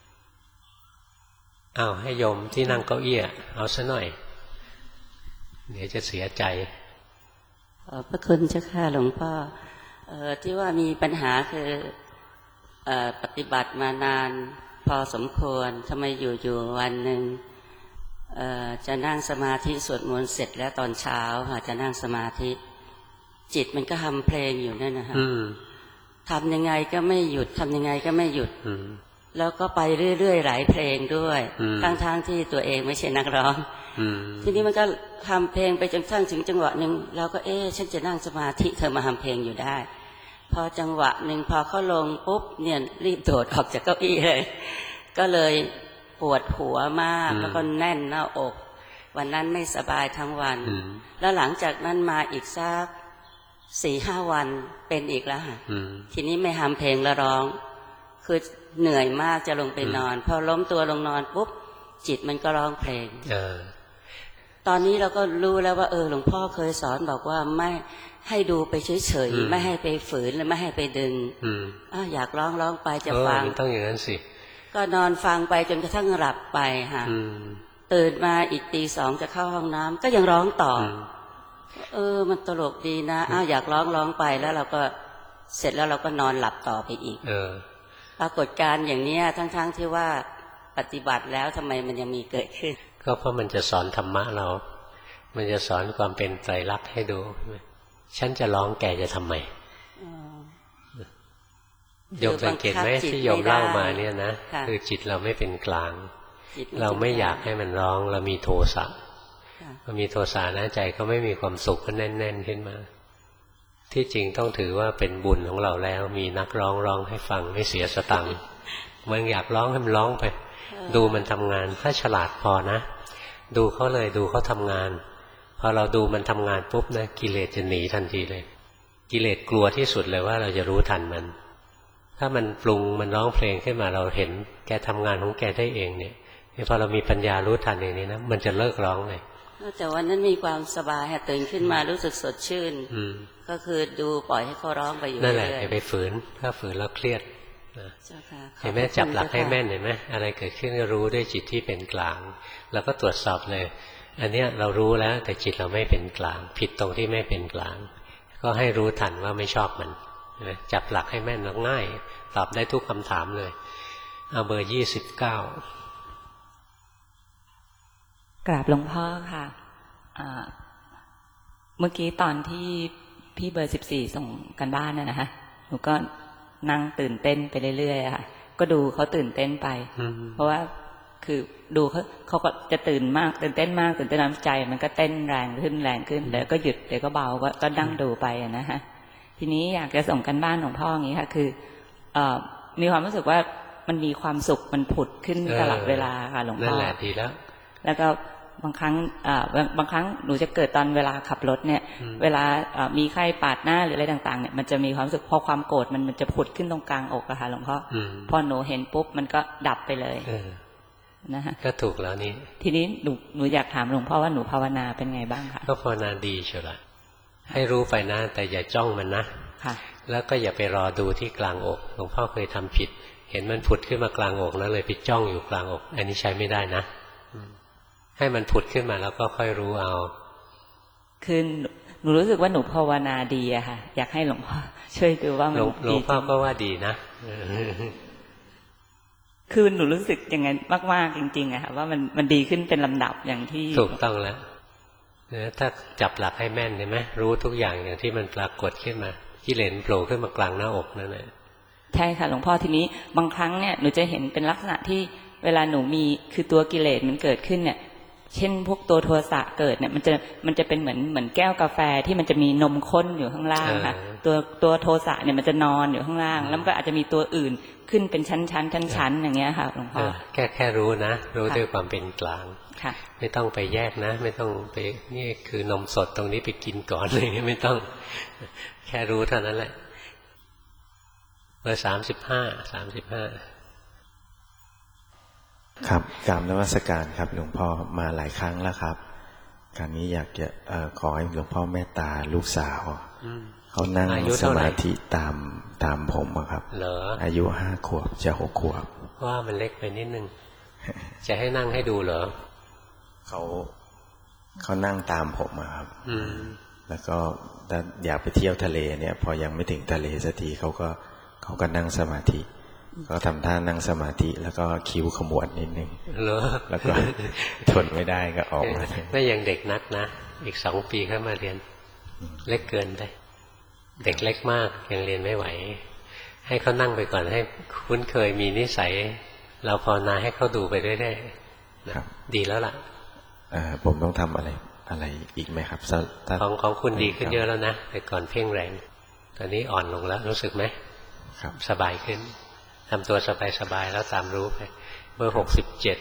[SPEAKER 1] อ้าวให้โยมที่นั่งเก้าอี้เอาซะหน่อยเดี๋ยวจะเสียใจ
[SPEAKER 11] ขอบพระคุณเจ้าค่ะหลวงพ่อที่ว่ามีปัญหาคือปฏิบัติมานานพอสมควรทำไมอยู่ๆวันหนึ่งจะนั่งสมาธิสวดมนต์เสร็จแล้วตอนเช้าจะนั่งสมาธิจิตมันก็ทำเพลงอยู่นั่นนะฮะทำยังไงก็ไม่หยุดทำยังไงก็ไม่หยุดแล้วก็ไปเรื่อยๆหลายเพลงด้วยทั้งๆที่ตัวเองไม่ใช่นักร้องทีนี้มันก็ทำเพลงไปจนกระทั่งถึงจังหวะหนึ่งเราก็เอ๊ะฉันจะนั่งสมาธิเธอมาทำเพลงอยู่ได้พอจังหวะหนึ่งพอเขาลงปุ๊บเนี่ยรีบโดดออกจากเก้าอี้เลยก็เลยปวดหัวมากแล้วก็แน่นหน้าอกวันนั้นไม่สบายทั้งวันแล้วหลังจากนั้นมาอีกสักสี่ห้าวันเป็นอีกแล้วค่ะทีนี้ไม่ทำเพลงแล้วร้องคือเหนื่อยมากจะลงไปนอนพอล้มตัวลงนอนปุ๊บจิตมันก็ร้องเพลง
[SPEAKER 1] เออ
[SPEAKER 11] ตอนนี้เราก็รู้แล้วว่าเออหลวงพ่อเคยสอนบอกว่าไม่ให้ดูไปเฉยๆไม่ให้ไปฝืนและไม่ให้ไปดึงอ้าวอยากร้องร้องไปจะฟัง
[SPEAKER 1] ต้องอย่างนั้นสิ
[SPEAKER 11] ก็นอนฟังไปจนกระทั่งหลับไปค่ะตื่นมาอีกตีสองจะเข้าห้องน้ำก็ยังร้องต่อเออมันตลกดีนะอ้าวอยากร้องร้องไปแล้วเราก็เสร็จแล้วเราก็นอนหลับต่อไปอีกเออปรากฏการณ์อย่างนี้ทั้งๆที่ว่าปฏิบัติแล้วทำไมมันยังมีเกิดขึ้น
[SPEAKER 1] ก็เพราะมันจะสอนธรรมะเรามันจะสอนความเป็นไตรลักษณ์ให้ดูฉันจะร้องแกจะทำไมโยมสังเกตไหมที่โยมเล่ามาเนี่ยนะคือจิตเราไม่เป็นกลางเราไม่อยากให้มันร้องเรามีโทสะพอมีโทสะนะใจก็ไม่มีความสุขก็แน่นๆขึ้นมาที่จริงต้องถือว่าเป็นบุญของเราแล้วมีนักร้องร้องให้ฟังไม่เสียสตังค์มันอยากร้องให้มันร้องไปดูมันทำงานถ้าฉลาดพอนะดูเขาเลยดูเขาทำงานพอเราดูมันทำงานปุ๊บนะกิเลสจะหนีทันทีเลยกิเลสกลัวที่สุดเลยว่าเราจะรู้ทันมันถ้ามันปรุงมันร้องเพลงขึ้นมาเราเห็นแกทำงานของแกได้เองเนี่ยพอเรามีปัญญารู้ทันอย่างนี้นะมันจะเลิกร้องเลย
[SPEAKER 11] แต่วันนั้นมีความสบายตื่นขึ้นมารู้สึกสดชื่นก็คือดูปล่อยให้เขาร้องไปอยู่เรื่อยๆนั่นแหละอย่าไปฝืนถ้าฝืนแล้วเครียดเห็นไหมจับหลักให้แม่นเห็นไหมอะไรเกิดขึ้นก็รู้ด้วยจิตที่เป็นกลางแล้วก็ตรวจสอบเลยอันเนี้ยเรารู้แล้วแต่จิตเราไม่เป็นกลางผิดตรงที่ไม่เป็นกลางก็ให้รู้ทันว่าไม่ชอบมันจับหลักให้แม่นแล้วง่ายตอบได้ทุกคำถามเลยเอาเบอร์ยี่สิบเก้าก
[SPEAKER 12] ราบหลวงพ่อค่ะเมื่อกี้ตอนที่พี่เบอร์สิบสี่ส่งกันบ้านน่ะนะฮะหนูก็นั่งตื่นเต้นไปเรื่อยๆค่ะก็ดูเขาตื่นเต้นไปเพราะว่าคือดูเขาเขาก็จะตื่นมากตื่นเต้นมากตื่นเต้นน้ำใจมันก็เต้นแรงขึ้นแรงขึ้นเดี๋ยวก็หยุดเดี๋ยวก็เบาก็ก็นั่งดูไปนะฮะทีนี้อยากจะส่งกันบ้านหลวงพ่ออย่างนี้ค่ะคือมีความรู้สึกว่ามันมีความสุขมันผุดขึ้นตลอดเวลาค่ะหลวงพ่อนั่นแหละดีแล้วแล้วก็บางครั้งบางครั้งหนูจะเกิดตอนเวลาขับรถเนี่ยเวลามีใครปาดหน้าหรืออะไรต่างๆเนี่ยมันจะมีความรู้สึกพอความโกรธมันมันจะผุดขึ้นตรงกลางอกอะค่ะหลวงพ่อพอหนูเห็นปุ๊บมันก็ดับไปเลยนะฮะก็ถูกแล้วนี่ทีนี้หนูหนูอยากถามหลวงพ่อว่าหนูภาวนาเป็นไงบ้างคะก็ภาวนาดีเชียวล่ะให้รู้ไปนะแต่อย่าจ้องมันนะค่ะแล้วก็อย่าไปรอดูที่กลางอกหลวงพ่อเคยทำผิดเห็นมันผุดขึ้นมากลางอกแล้วเลยไปจ้องอยู่กลางอกอันนี้ใช้ไม่ได้นะให้มันผุดขึ้นมาแล้วก็ค่อยรู้เอาคือหนูรู้สึกว่าหนูภาวนาดีอะค่ะอยากให้หลวงพ่อช่วยดูว่ามันหลวงพ่อก็ว่าดีนะคือหนูรู้สึกอย่างนั้นมากๆจริงๆอะค่ะว่ามันมันดีขึ้นเป็นลำดับอย่างที่ถูกต้องแล้วถ้าจับหลักให้แม่นใช่ไหมรู้ทุกอย่างอย่างที่มันปรากฏขึ้นมากิเลสโผล่ขึ้นมากลางหน้าอกนั่นแหละใช่ค่ะหลวงพ่อทีนี้บางครั้งเนี่ยหนูจะเห็นเป็นลักษณะที่เวลาหนูมีคือตัวกิเลสมันเกิดขึ้นเนี่ยเช่นพวกตัวโทสะเกิดเนี่ยมันจะมันจะเป็นเหมือนเหมือนแก้วกาแฟที่มันจะมีนมข้นอยู่ข้างล่างค่ะตัวตัวโทสะเนี่ยมันจะนอนอยู่ข้างล่างแล้วมันก็อาจจะมีตัวอื่นขึ้นเป็นชั้นชั้นชั้นชั้นอย่างเงี้ยค่ะหลวงพ่อแค่แค่รู้นะรู้ด้วยความเป็นกลางไม่ต้องไปแยกนะไม่ต้องไปนี่คือนมสดตรงนี้ไปกินก่อนเลยไม่ต้องแค่รู้เท่านั้นแหละเบอร์สามสิบห้าสามสิบห้า
[SPEAKER 13] ครับกราบนมัสการครับหลวงพ่อมาหลายครั้งแล้วครับครั้งนี้อยากจะเอ่อขอให้หลวงพ่อเมตตาลูกสาวเขานั่งสมาธิตามตามผมครับเหรออายุห้าขวบจะหกขวบว่ามันเล็กไปนิดนึงจะให้นั่งให้ดูเหรอเขาเขานั่งตามผมครับแล้วก็อยากไปเที่ยวทะเลเนี่ยพอยังไม่ถึงทะเลสักทีเขาก็เขาก็นั่งสมาธิก็ทำท่านั่งสมาธิแล้วก็คิ้วขมวดนิดนึงแล้วก็ทนไม่ได้ก็ออกมาไม่ยังเด็กนักนะอีกสองปีเข้ามาเรียนเล็กเกินไปเด็กเล็กมากยังเรียนไม่ไหวให้เขานั่งไปก่อนให้คุ้นเคยมีนิสัยเราภาวนาให้เขาดูไปเรื่อยๆดีแล้วล่ะผมต้องทำอะไรอะไรอีกไหมครับของของคุณดีขึ้นเยอะแล้วนะแต่ก่อนเพ่งแรงตอนนี้อ่อนลงแล้วรู้สึกไหมครับสบายขึ้นทำตัวสบายๆแล้วตามรู้ไปเบอร์หกสิบเจ็ด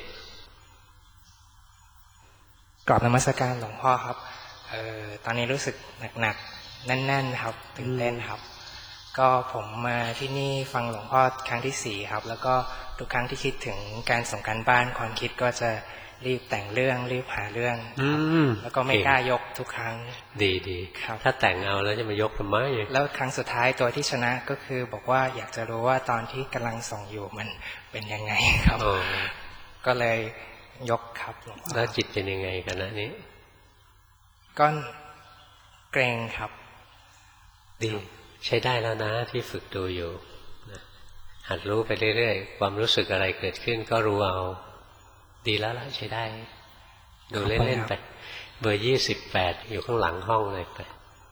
[SPEAKER 13] กราบนมัสการหลวงพ่อครับเอ่อตอนนี้รู้สึกหนักๆแน่นๆครับตื่นเต้นครับ
[SPEAKER 14] ก็ผมมาที่นี่ฟังหลวงพ่อครั้งที่สี่ครับแล้วก็ทุกครั้งที่คิดถึงการส่งการบ้านความคิดก็จะรีบแต่งเรื่องรีบหาเรื่องแล้วก็ไม่กล้ายกทุกครั้ง
[SPEAKER 1] ดีดีครับถ้าแต่งเอาแล้วจะมายกทำไม
[SPEAKER 14] แล้วครั้งสุดท้ายตัวที่ชนะก็คือบอกว่าอยากจะรู้ว่าตอนที่กำลังส่งอยู่มันเป็นยังไงครับก็เลยยกครับหลวงพ่อ
[SPEAKER 1] แล้วจิตเป็นยังไงกันนะนี้
[SPEAKER 14] ก็เกรงครับ
[SPEAKER 1] ดีใช้ได้แล้วนะที่ฝึกดูอยู่หัดรู้ไปเรื่อยๆความรู้สึกอะไรเกิดขึ้นก็รู้เอาดีแล้วล่ะใช้ได้ดูเล่นๆไปเบอร์ยี่สิบแปดอยู่ข้างหลังห้องเลยไป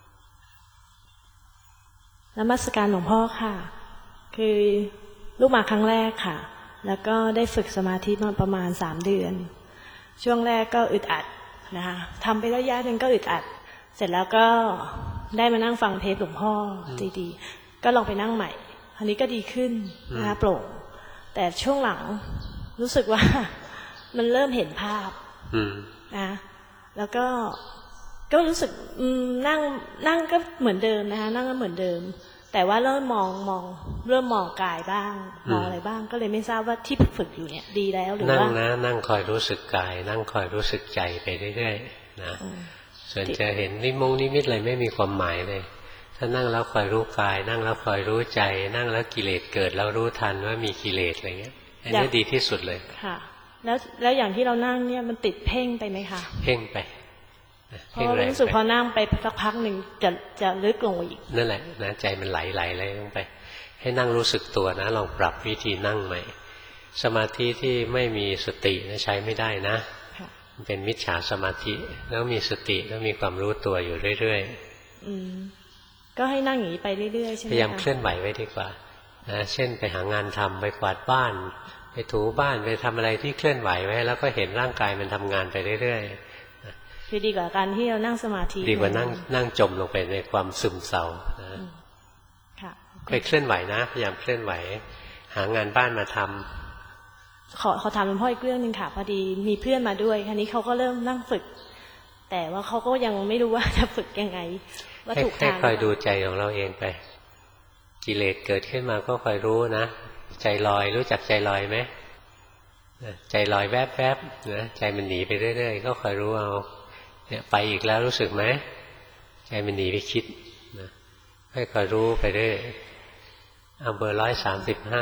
[SPEAKER 2] นมัสการหลวงพ่อค่ะคือลูกมาครั้งแรกค่ะแล้วก็ได้ฝึกสมาธิมาประมาณสามเดือนช่วงแรกก็อึดอัดนะคะทำไประยะหนึ่งก็อึดอัดเสร็จแล้วก็ได้มานั่งฟังเทปหลวงพ่อดีๆก็ลองไปนั่งใหม่อันนี้ก็ดีขึ้นนะคะโปร่งแต่ช่วงหลังรู้สึกว่ามันเริ่มเห็นภาพนะแล้วก็ก็รู้สึกนั่งนั่งก็เหมือนเดิมนะคะนั่งก็เหมือนเดิมแต่ว่าเริ่มมองมองเริ่มมองกายบ้างมองอะไรบ้างก็เลยไม่ทราบว่าที่ฝึกอยู่เนี่ยดีแล้วหรือว่านั่ง
[SPEAKER 1] นะนั่งคอยรู้สึกกายนั่งคอยรู้สึกใจไปเรื่อยๆนะส่วนจะเห็นนิมงนิมิตอะไรไม่มีความหมายเลยถ้านั่งแล้วคอยรู้กายนั่งแล้วคอยรู้ใจนั่งแล้วกิเลสเกิดแล้วรู้ทันว่ามีกิเลสอะไรเงี้ยอันนี้ดีที่สุดเลย
[SPEAKER 2] ค่ะแล้วแล้วอย่างที่เรานั่งเนี่ยมันติดเพ่งไปไหมคะ
[SPEAKER 1] เพ่งไป
[SPEAKER 2] เพราะรู้สึกพอนั่งไปสักพักหนึ่งจะจะลึกลงอีก
[SPEAKER 1] นั่นแหละนะใจมันไหลไหลไหลลงไปให้นั่งรู้สึกตัวนะลองปรับวิธีนั่งใหม่สมาธิที่ไม่มีสติใช้ไม่ได้นะมันเป็นมิจฉาสมาธิแล้วมีสติแล้วมีความรู้ตัวอยู่เรื่อย
[SPEAKER 2] ๆก็ให้นั่งอย่างนี้ไปเรื่อยๆใช่ไหม
[SPEAKER 1] พยายามเคลื่อนไหวไว้ดีกว่านะเช่นไปหางานทำไปกวาดบ้านไปถูบ้านไปทำอะไรที่เคลื่อนไหวไว้แล้วก็เห็นร่างกายมันทำงานไปเรื่อยๆ
[SPEAKER 2] คือดีกว่าการที่เรานั่งสมาธิ
[SPEAKER 1] ดีกว่านั่งนั่งจมลงไปในความซึมเศร้านะไปเคลื่อนไหวนะพยายามเคลื่อนไหวหางานบ้านมาทำ
[SPEAKER 2] ขอขอถามหลวงพ่ออีกเรื่องนึงค่ะพอดีมีเพื่อนมาด้วยคราวนี้เขาก็เริ่มนั่งฝึกแต่ว่าเขาก็ยังไม่รู้ว่าจะฝึกยังไงว่าถูกทาง
[SPEAKER 1] ให้คอยดูใจของเราเองไปกิเลสเกิดขึ้นมาก็คอยรู้นะใจลอยรู้จักใจลอยไหมใจลอยแวบๆนะใจมันหนีไปเรื่อยๆก็คอยรู้เอาเนี่ยไปอีกแล้วรู้สึกไหมใจมันหนีไปคิดนะให้คอยรู้ไปเรื่อยเอาเบอร์ร้อยสามสิบห้า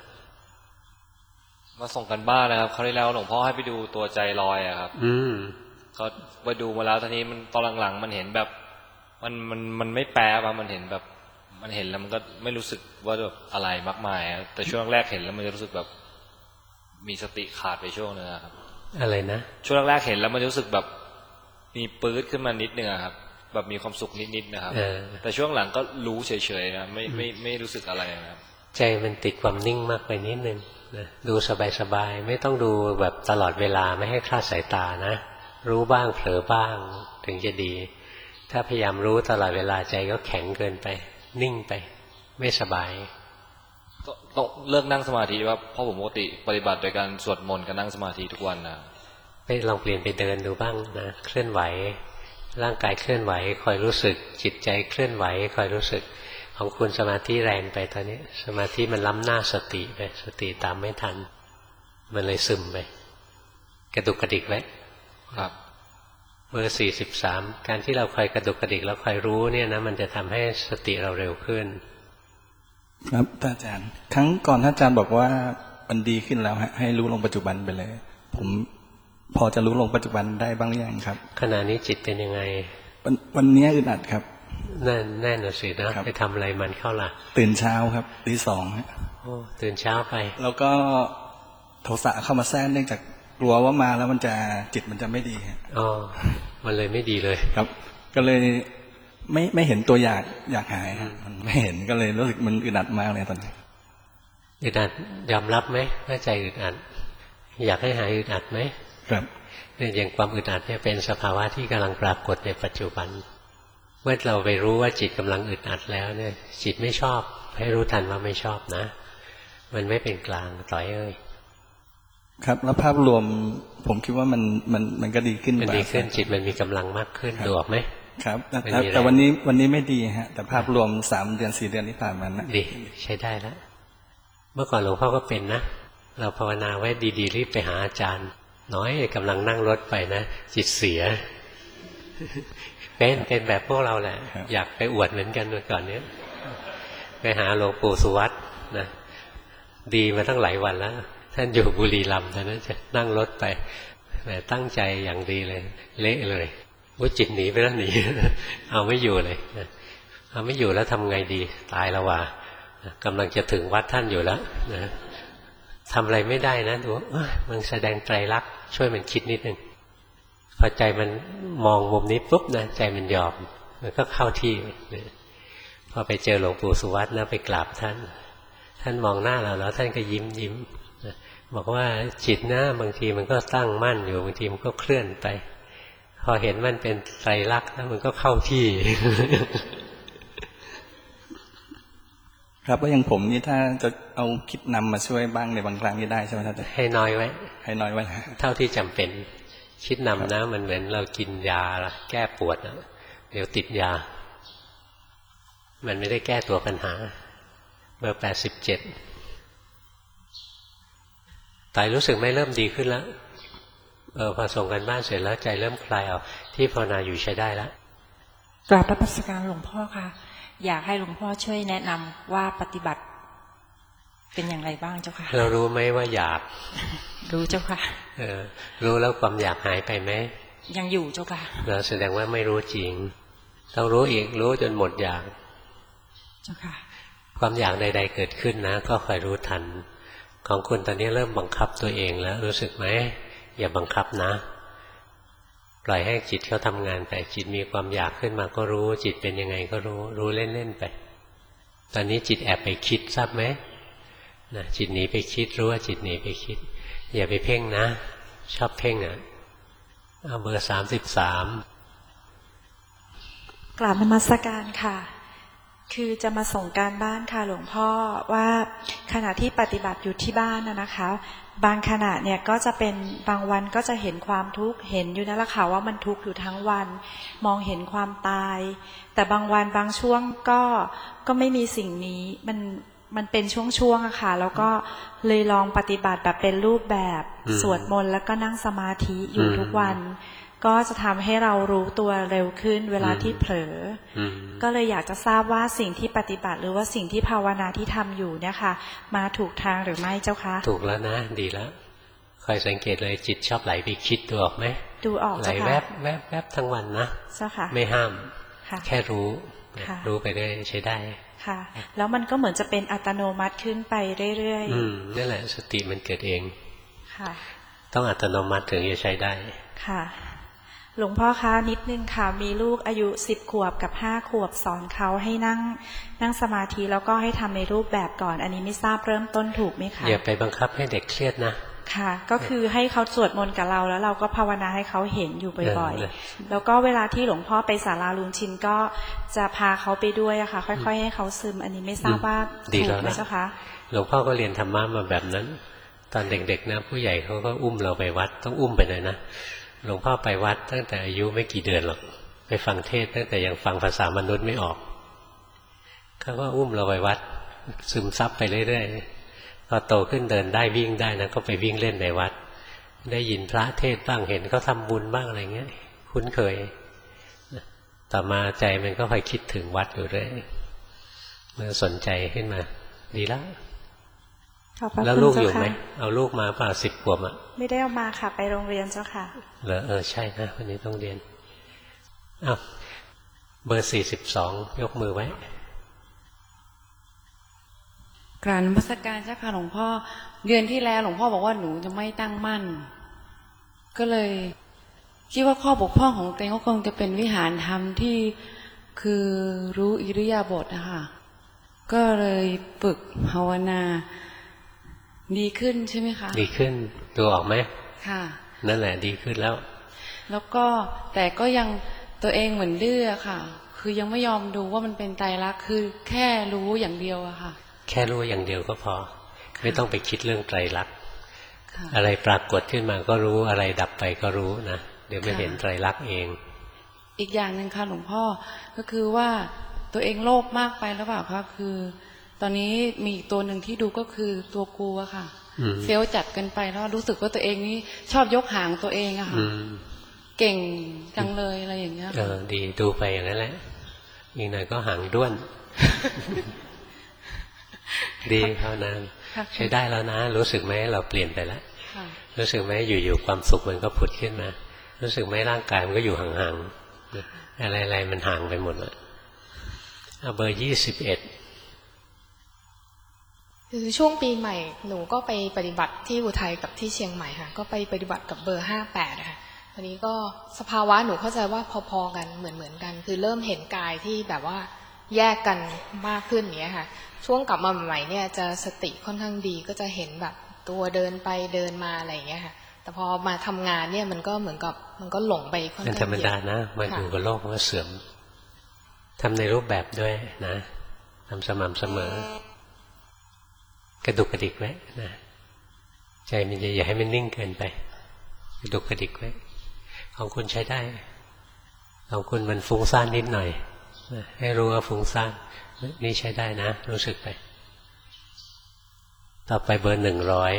[SPEAKER 15] มาส่งกันบ้านนะครับคราวที่แล้วหลวงพ่อให้ไปดูตัวใจลอยอะครับ
[SPEAKER 1] อืม
[SPEAKER 15] ก็ไปดูมาแล้วตอนนี้มันตอนหลังๆมันเห็นแบบมันมันมันไม่แปรป่ะมันเห็นแบบมันเห็นแล้วมันก็ไม่รู้สึกว่าแบบอะไรมากมายแต่ช่วงแรกเห็นแล้วมันจะรู้สึกแบบมีสติขาดไปช่วงนึงครับ
[SPEAKER 1] อะไรนะ
[SPEAKER 15] ช่วงแรกเห็นแล้วมันจะรู้สึกแบบมีปื๊ดขึ้นมานิดนึงครับแบบมีความสุขนิดๆนะครับแต่ช่วงหลังก็รู้เฉยๆนะไม่ไม่ไม่รู้สึกอะไรนะครับ
[SPEAKER 1] ใจมันติดความนิ่งมากไปนิดนึงนะดูสบายๆไม่ต้องดูแบบตลอดเวลาไม่ให้คลาดสายตานะรู้บ้างเผลอบ้างถึงจะดีถ้าพยายามรู้ตลอดเวลาใจก็แข็งเกินไปนิ่งไปไม่สบาย
[SPEAKER 15] ต้องเลิกนั่งสมาธิว่าเพราะผมปกติปฏิบัติโดยการสวดมนต์กับนั่งสมาธิทุกวันนะ
[SPEAKER 1] ไปลองเปลี่ยนไปเดินดูบ้างนะเคลื่อนไหวร่างกายเคลื่อนไหวคอยรู้สึกจิตใจเคลื่อนไหวคอยรู้สึกของคุณสมาธิแรงไปตอนนี้สมาธิมันล้ำหน้าสติไปสติตามไม่ทันมันเลยซึมไปกระดุกกระดิกไว้
[SPEAKER 15] ครับ
[SPEAKER 1] เบอร์สี่สิบสามการที่เราคอยกระดุกกระดิกแล้วคอยรู้เนี่ยนะมันจะทำให้สติเราเร็วขึ้น
[SPEAKER 16] ครับท่านอาจารย์ครั้งก่อนท่านอาจารย์บอกว่ามันดีขึ้นแล้วให้รู้ลงปัจจุบันไปเลยผมพอจะรู้ลงปัจจุบันได้บ้างหรือยังครับ
[SPEAKER 1] ขณะนี้จิตเป็นยังไง
[SPEAKER 16] วันวันนี้อึดอัดครับ
[SPEAKER 1] แน่แน่นสินะไปทำอะไรมันเข้าล่ะ
[SPEAKER 16] ตื่นเช้าครับตีสองฮะ
[SPEAKER 1] โอ้ตื่นเช้าไป
[SPEAKER 16] แล้วก็โทสะเข้ามาแทรกเนื่องจากกลัวว่ามาแล้วมันจะจิตมันจะไม่ดี
[SPEAKER 1] อ๋อมันเลยไม่ดีเลย
[SPEAKER 16] ครับก็เลยไม่ไม่เห็นตัวอยากอยากหายมันไม่เห็นก็เลยรู้สึกมันอึดอัดมากเลยตอนนี้
[SPEAKER 1] อึดอัดยอมรับไหมว่าใจอึดอัดอยากให้หายอึดอัดไหม
[SPEAKER 16] ครับ
[SPEAKER 1] เนี่ยอย่างความอึดอัดเนี่ยเป็นสภาวะที่กำลังปรากฏในปัจจุบันเมื่อเราไปรู้ว่าจิตกำลังอึดอัดแล้วเนี่ยจิตไม่ชอบให้รู้ทันว่าไม่ชอบนะมันไม่เป็นกลางต่อยเอ้ย
[SPEAKER 16] ครับแล้วภาพรวมผมคิดว่ามันมันมันก็ดีขึ้น
[SPEAKER 1] มันดีขึ้นจิตมันมีกำลังมากขึ้นดูออกไหม
[SPEAKER 16] ครับแต่วันนี้วันนี้ไม่ดีฮะแต่ภาพรวมสามเดือนสี่เดือนที่ผ่านมานะ
[SPEAKER 1] ดีใช้ได้แล้วเมื่อก่อนหลวงพ่อก็เป็นนะเราภาวนาไว้ดีๆรีบไปหาอาจารย์น้อยกำลังนั่งรถไปนะจิตเสียเป็นเป็นแบบพวกเราแหละอยากไปอวดเหมือนกันเมื่อก่อนเนี้ยไปหาหลวงปู่สุวัตนะดีมาตั้งหลายวันแล้วท่านอยู่บุรีรัมย์ท่านนั้นจะนั่งรถไปแต่ตั้งใจอย่างดีเลยเละเลยว่าจิตหนีไปแล้วหนีเอาไม่อยู่เลยเอาไม่อยู่แล้วทำไงดีตายแล้วว่ะกำลังจะถึงวัดท่านอยู่แล้วนะทำอะไรไม่ได้นะดูมันแสดงไตรลักษณ์ช่วยมันคิดนิดนึงพอใจมันมองมุมนี้ปุ๊บนะใจมันยอมมันก็เข้าที่พอไปเจอหลวงปู่สุวัตนะไปกราบท่านท่านมองหน้าเราแล้วท่านก็ยิ้มยิ้มบอกว่าจิตนะบางทีมันก็ตั้งมั่นอยู่บางทีมันก็เคลื่อนไปพอเห็นมันเป็นไตรลักษณ์แล้วมันก็เข้าที่
[SPEAKER 16] ครับว่าอย่างผมนี่ถ้าจะเอาคิดนำมาช่วยบ้างในบางครั้งนี่ได้ใช่ไหมท่าน
[SPEAKER 1] ให้น้อยไว้
[SPEAKER 16] ให้น้อยไว้
[SPEAKER 1] เท่าที่จำเป็นคิดนำนะมันเหมือนเรากินยาแก้ปวดนะเดี๋ยวติดยามันไม่ได้แก้ตัวปัญหาเบอร์แปดสิบเจ็ดตายรู้สึกไม่เริ่มดีขึ้นแล้วเออพอส่งกันบ้านเสร็จแล้วใจเริ่มคลายออกที่ภาวนาอยู่ใช้ได้แล้ว
[SPEAKER 17] กราบนมัสการหลวงพ่อค่ะอยากให้หลวงพ่อช่วยแนะนำว่าปฏิบัติเป็นอย่างไรบ้างเจ้าค่ะ
[SPEAKER 1] เรารู้ไหมว่าอยาก
[SPEAKER 17] รู้เจ้าค่ะ
[SPEAKER 1] เออรู้แล้วความอยากหายไปไหม
[SPEAKER 17] ยังอยู่เจ้าค่ะ
[SPEAKER 1] เราแสดงว่าไม่รู้จริงต้องรู้อีกรู้จนหมดอยาก
[SPEAKER 17] เจ้าค่ะ
[SPEAKER 1] ความอยากใดๆเกิดขึ้นนะก็คอยรู้ทันของคุณตอนนี้เริ่มบังคับตัวเองแล้วรู้สึกไหมอย่าบังคับนะปล่อยให้จิตเขาทำงานไปจิตมีความอยากขึ้นมาก็รู้จิตเป็นยังไงก็รู้รู้เล่นๆไปตอนนี้จิตแอบไปคิดทราบไหมนะจิตหนีไปคิดรู้ว่าจิตหนีไปคิดอย่าไปเพ่งนะชอบเพ่งอ่ะเอาเบอร์สามสิบสาม
[SPEAKER 17] กราบนมัสการค่ะคือจะมาส่งการบ้านค่ะหลวงพ่อว่าขณะที่ปฏิบัติอยู่ที่บ้านนะนะคะบางขณะเนี่ยก็จะเป็นบางวันก็จะเห็นความทุกข์เห็นอยู่นั่นแหละค่ะว่ามันทุกข์อยู่ทั้งวันมองเห็นความตายแต่บางวันบางช่วงก็ก็ไม่มีสิ่งนี้มันมันเป็นช่วงๆอะค่ะแล้วก็เลยลองปฏิบัติแบบเป็นรูปแบบสวดมนต์แล้วก็นั่งสมาธิอยู่ทุกวันก็จะทำให้เรารู้ตัวเร็วขึ้นเวลาที่เผลอก็เลยอยากจะทราบว่าสิ่งที่ปฏิบัติหรือว่าสิ่งที่ภาวนาที่ทำอยู่เนี่ยค่ะมาถูกทางหรือไม่เจ้าคะ
[SPEAKER 1] ถูกแล้วนะดีแล้วคอยสังเกตเลยจิตชอบไหลไปคิดดูออกไหม
[SPEAKER 17] ดูออก
[SPEAKER 1] ไหลแวบแวบแวบทั้งวันนะ
[SPEAKER 17] เจ้าค่ะ
[SPEAKER 1] ไม่ห้ามแค่รู้รู้ไปได้ใช้ได้
[SPEAKER 17] ค่ะแล้วมันก็เหมือนจะเป็นอัตโนมัติขึ้นไปเรื่อย
[SPEAKER 1] ๆอืมนั่นแหละสติมันเกิดเอง
[SPEAKER 17] ค่ะ
[SPEAKER 1] ต้องอัตโนมัติถึงจะใช้ได้
[SPEAKER 17] ค่ะหลวงพ่อคะนิดนึงค่ะมีลูกอายุสิบขวบกับห้าขวบสอนเขาให้นั่งนั่งสมาธิแล้วก็ให้ทำในรูปแบบก่อนอันนี้ไม่ทราบเริ่มต้นถูกไหมคะ
[SPEAKER 1] อย่าไปบังคับให้เด็กเครียดนะ
[SPEAKER 17] ค่ะก็คือให้เขาสวดมนต์กับเราแล้วเราก็ภาวนาให้เขาเห็นอยู่บ่อยๆแล้วก็เวลาที่หลวงพ่อไปศาลาลุงชินก็จะพาเขาไปด้วยอะค่ะค่อยๆให้เขาซึมอันนี้ไม่ทราบว่าถูกไหมเจ้าคะ
[SPEAKER 1] หลวงพ่อก็เรียนธรรมะมาแบบนั้นตอนเด็กๆนะผู้ใหญ่เขาก็อุ้มเราไปวัดต้องอุ้มไปเลยนะหลวงพ่อไปวัดตั้งแต่อายุไม่กี่เดือนหรอกไปฟังเทศตั้งแต่ยังฟังภาษามนุษย์ไม่ออกเขาก็อุ้มเราไปวัดซึมซับไปเรื่อยๆพอโตขึ้นเดินได้วิ่งได้นะก็ไปวิ่งเล่นในวัดได้ยินพระเทศบ้างเห็นเขาทำบุญบ้างอะไรเงี้ยคุ้นเคยต่อมาใจมันก็คอยคิดถึงวัดอยู่เรื่อยมันสนใจขึ้นมาดีแล้วแล้วลูกอยู่ไหมเอาลูกมาป่าสิบขวบอ่ะ
[SPEAKER 17] ไม่ได้เอามาค่ะไปโรงเรียนเจ้าค่ะ
[SPEAKER 1] เหรอเออใช่นะวันนี้ต้องเรียนอ้าวเบอร์สี่สิบสองยกมือไว้
[SPEAKER 18] กราบนมัสการเจ้าค่ะหลวงพ่อเดือนที่แล้วหลวงพ่อบอกว่าหนูจะไม่ตั้งมั่นก็เลยคิดว่าข้อบกพร่องของตัวเองก็คงจะเป็นวิหารธรรมที่คือรู้อิริยาบถนะคะก็เลยฝึกภาวนาดีขึ้นใช่ไหมคะ
[SPEAKER 1] ดีขึ้นดูออกไหม
[SPEAKER 18] ค่ะ
[SPEAKER 1] นั่นแหละดีขึ้นแล้ว
[SPEAKER 18] แล้วก็แต่ก็ยังตัวเองเหมือนดื้อค่ะคือยังไม่ยอมดูว่ามันเป็นไตรลักษณ์คือแค่รู้อย่างเดียวอะค่ะ
[SPEAKER 1] แค่รู้อย่างเดียวก็พอไม่ต้องไปคิดเรื่องไตรลักษณ์อะไรปรากฏขึ้นมาก็รู้อะไรดับไปก็รู้นะเดี๋ยวไม่เห็นไตรลักษณ์เอง
[SPEAKER 18] อีกอย่างหนึ่งค่ะหลวงพ่อก็คือว่าตัวเองโลภมากไปหรือเปล่าคะคือ ตอนนี้มีอีกตัวหนึ่งที่ดูก็คือตัวกูอะค่ะเซลล์จัดกันไปแล้วรู้สึกว่าตัวเองนี่ชอบยกหางตัวเองอะค่ะเก่งจังเลยอะไรอย่างเงี้ยเออดีดูไปอย่างนั้นแหละอีกหน่อยก็หางด้วนดีเท่านั้นใช้ได้แล้วนะรู้สึกไหมเราเปลี่ยนไปแล้วรู้สึกไหมอยู่ๆความสุขมันก็ผุดขึ้นมารู้สึกไหมร่างกายมันก็อยู่ห่างๆอะไรๆมันห่างไปหมดเลยเอาเบอร์ยี่สิบเอ็ด
[SPEAKER 6] คือช่วงปีใหม่หนูก็ไปปฏิบัติที่อุทัยกับที่เชียงใหม่ค่ะก็ไปปฏิบัติกับเบอร์ห้าแปดค่ะวันนี้ก็สภาวะหนูเข้าใจว่าพอๆกันเหมือนๆกันคือเริ่มเห็นกายที่แบบว่าแยกกันมากขึ้นอย่างเงี้ยค่ะช่วงกลับมาใหม่ๆเนี่ยจะสติค่อนข้างดีก็จะเห็นแบบตัวเดินไปเดินมาอะไรอย่างเงี้ยค่ะแต่พอมาทำงานเนี่ยมันก็เหมือนกับมันก็หลงไปค่อนข้างเยอะเป็นธรรมดานะมันอยู่กับโลกมันก็เสื่อมทำในรูปแบบด้วยนะทำสม่ำเสมอกระดุกกระดิกไว้นะใจมันจะอย่าให้มันนิ่งเกินไปกระดุกกระดิกไว้ของคุณใช้ได้ของคุณมันฟุ้งซ่านนิดหน่อยให้รู้ว่าฟุ้งซ่านนี่ใช้ได้นะรู้สึกไปต่อไปเบอร์หนึ่งร้อย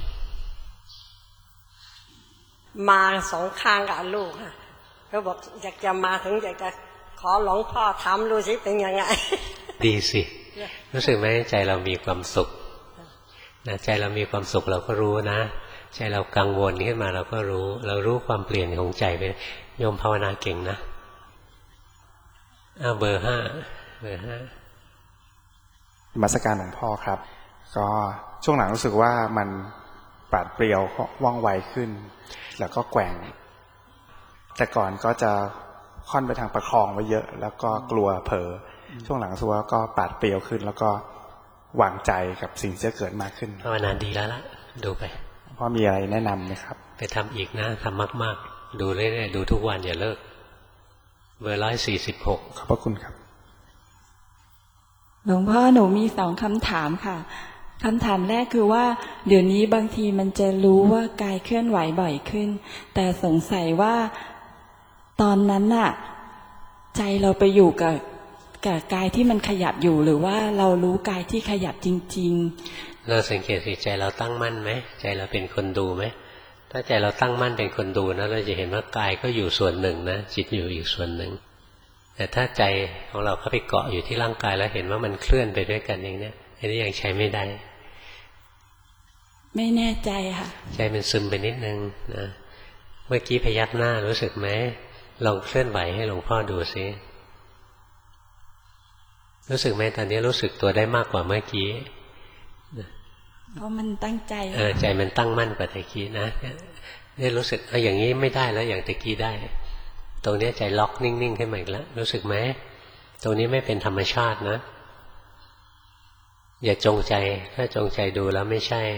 [SPEAKER 19] มาสองข้างกับลูกค่ะก็บอกอยากจะมาถึงอยากจะขอหลวงพ่อถามดูสิเป็นยังไง
[SPEAKER 1] ดีสิรู้สึกไหมใจเรามีความสุขนะใจเรามีความสุขเราก็รู้นะใจเรากังวลขึ้นมาเราก็รู้เรารู้ความเปลี่ยนของใจไปโยมภาวนาเก่งนะอ้าวเบอร์ห้าเบอร์ห้านมัสการหลวงพ่อครับก็ช่วงหลังรู้สึกว่ามันปราดเปรียวว่องไวขึ้นแล้วก็แกว่งแต่ก่อนก็จะค่อนไปทางประคองไว้เยอะแล้วก็กลัวเผลอช่วงหลังรู้สึกว่าก็ปราดเปรียวขึ้นแล้วก็วางใจกับสิ่งที่จะเกิดมากขึ้นภาวนาดีแล้วล่ะดูไปพ่อมีอะไรแนะนำไหมครับไปทำอีกนะทำมากๆดูเรื่อยๆดูทุกวันอย่าเลิกเบอร์ร้อยสี่สิบหกขอบพระคุณครับ
[SPEAKER 20] หลวงพ่อหนูมีสองคำถามค่ะคำถามแรกคือว่าเดี๋ยวนี้บางทีมันจะรู้ว่ากายเคลื่อนไหวบ่อยขึ้นแต่สงสัยว่าตอนนั้นน่ะใจเราไปอยู่กับกับกายที่มันขยับอยู่หรือว่าเรารู้กายที่ขยับจริงๆเราสังเกตสิใจเราตั้งมั่นไหมใจเราเป็นคนดูไหมถ้าใจเราตั้งมั่นเป็นคนดูนะเราจะเห็นว่ากายก็อยู่ส่วนหนึ่งนะจิตอยู่อีกส่วนหนึ่งแต่ถ้าใจของเราเข้าไปเกาะอยู่ที่ร่างกายแล้วเห็นว่ามันเคลื่อนไปด้วยกันเองเนี่ยอันนี้ยังใช้ไม่ได้ไม่แน่ใจค่ะใจมันซึมไปนิดนึงนะเมื่อกี้พยักหน้ารู้สึกไหมลองเคลื่อนไหวให้หลวงพ่อดูซิรู้สึกไหมตอนนี้รู้สึกตัวได้มากกว่าเมื่อกี้เพราะมันตั้งใจเออใจมันตั้งมั่นกว่าตะกี้นะเนี่ยรู้สึกเอาอย่างนี้ไม่ได้แล้วอย่างตะกี้ได้ตรงนี้ใจล็อกนิ่งๆขึ้นมาอีกแล้วรู้สึกไหมตรงนี้ไม่เป็นธรรมชาตินะอย่าจงใจถ้าจงใจดูแล้วไม่ใช่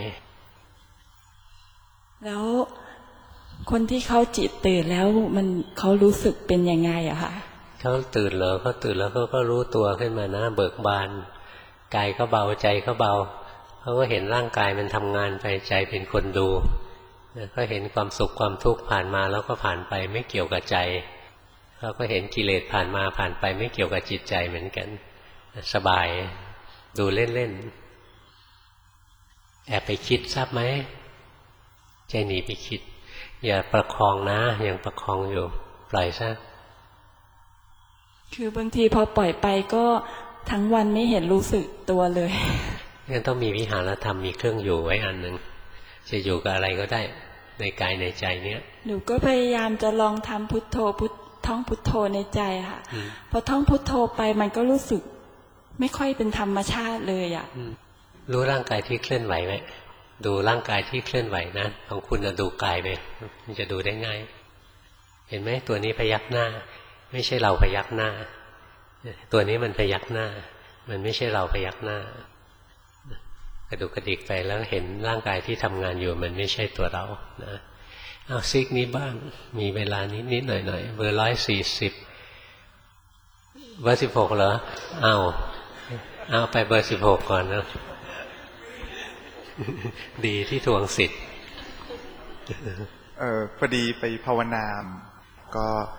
[SPEAKER 20] แล้วคนที่เขาจิตตื่นแล้วมันเขารู้สึกเป็นยังไงอะคะเขาตื่นเหรอเขาตื่นแล้วเขาก็รู้ตัวขึ้นมานะเบิกบานกายก็เบาใจก็เบาเขาก็เห็นร่างกายมันทำงานไปใจเป็นคนดูก็เห็นความสุขความทุกข์ผ่านมาแล้วก็ผ่านไปไม่เกี่ยวกับใจเขาก็เห็นกิเลสผ่านมาผ่านไปไม่เกี่ยวกับจิตใจเหมือนกันสบายดูเล่นๆแอบไปคิดทราบไหมใจหนีไปคิดอย่าประคองนะยังประคองอยู่ปล่อยซะคือบางทีพอปล่อยไปก็ทั้งวันไม่เห็นรู้สึกตัวเลยงั้นต้องมีวิหารธรรมมีเครื่องอยู่ไว้อันหนึ่งจะอยู่กับอะไรก็ได้ในกายในใจเนี้ยหนูก็พยายามจะลองทำพุทโธพุทท่องพุทโธในใจค่ะพอท่องพุทโธไปมันก็รู้สึกไม่ค่อยเป็นธรรมชาติเลยอ่ะรู้ร่างกายที่เคลื่อนไหวไหมดูร่างกายที่เคลื่อนไหวนะของคุณจะดูกายไปมันจะดูได้ง่ายเห็นไหมตัวนี้พยักหน้าไม่ใช่เราพยักหน้าตัวนี้มันพยักหน้ามันไม่ใช่เราพยักหน้ากระดุกกระดิกไปแล้วเห็นร่างกายที่ทำงานอยู่มันไม่ใช่ตัวเรานะเอาซิกนี้บ้างมีเวลานิดนิดหน่อยหน่อยเบอร์ร้อยสี่สิบเบอร์สิบหกเหรอเอาเอาไปเบอร์สิบหกก่อนนะดีที่ทวงสิทธิ์เออพอดีไปภาวนาก็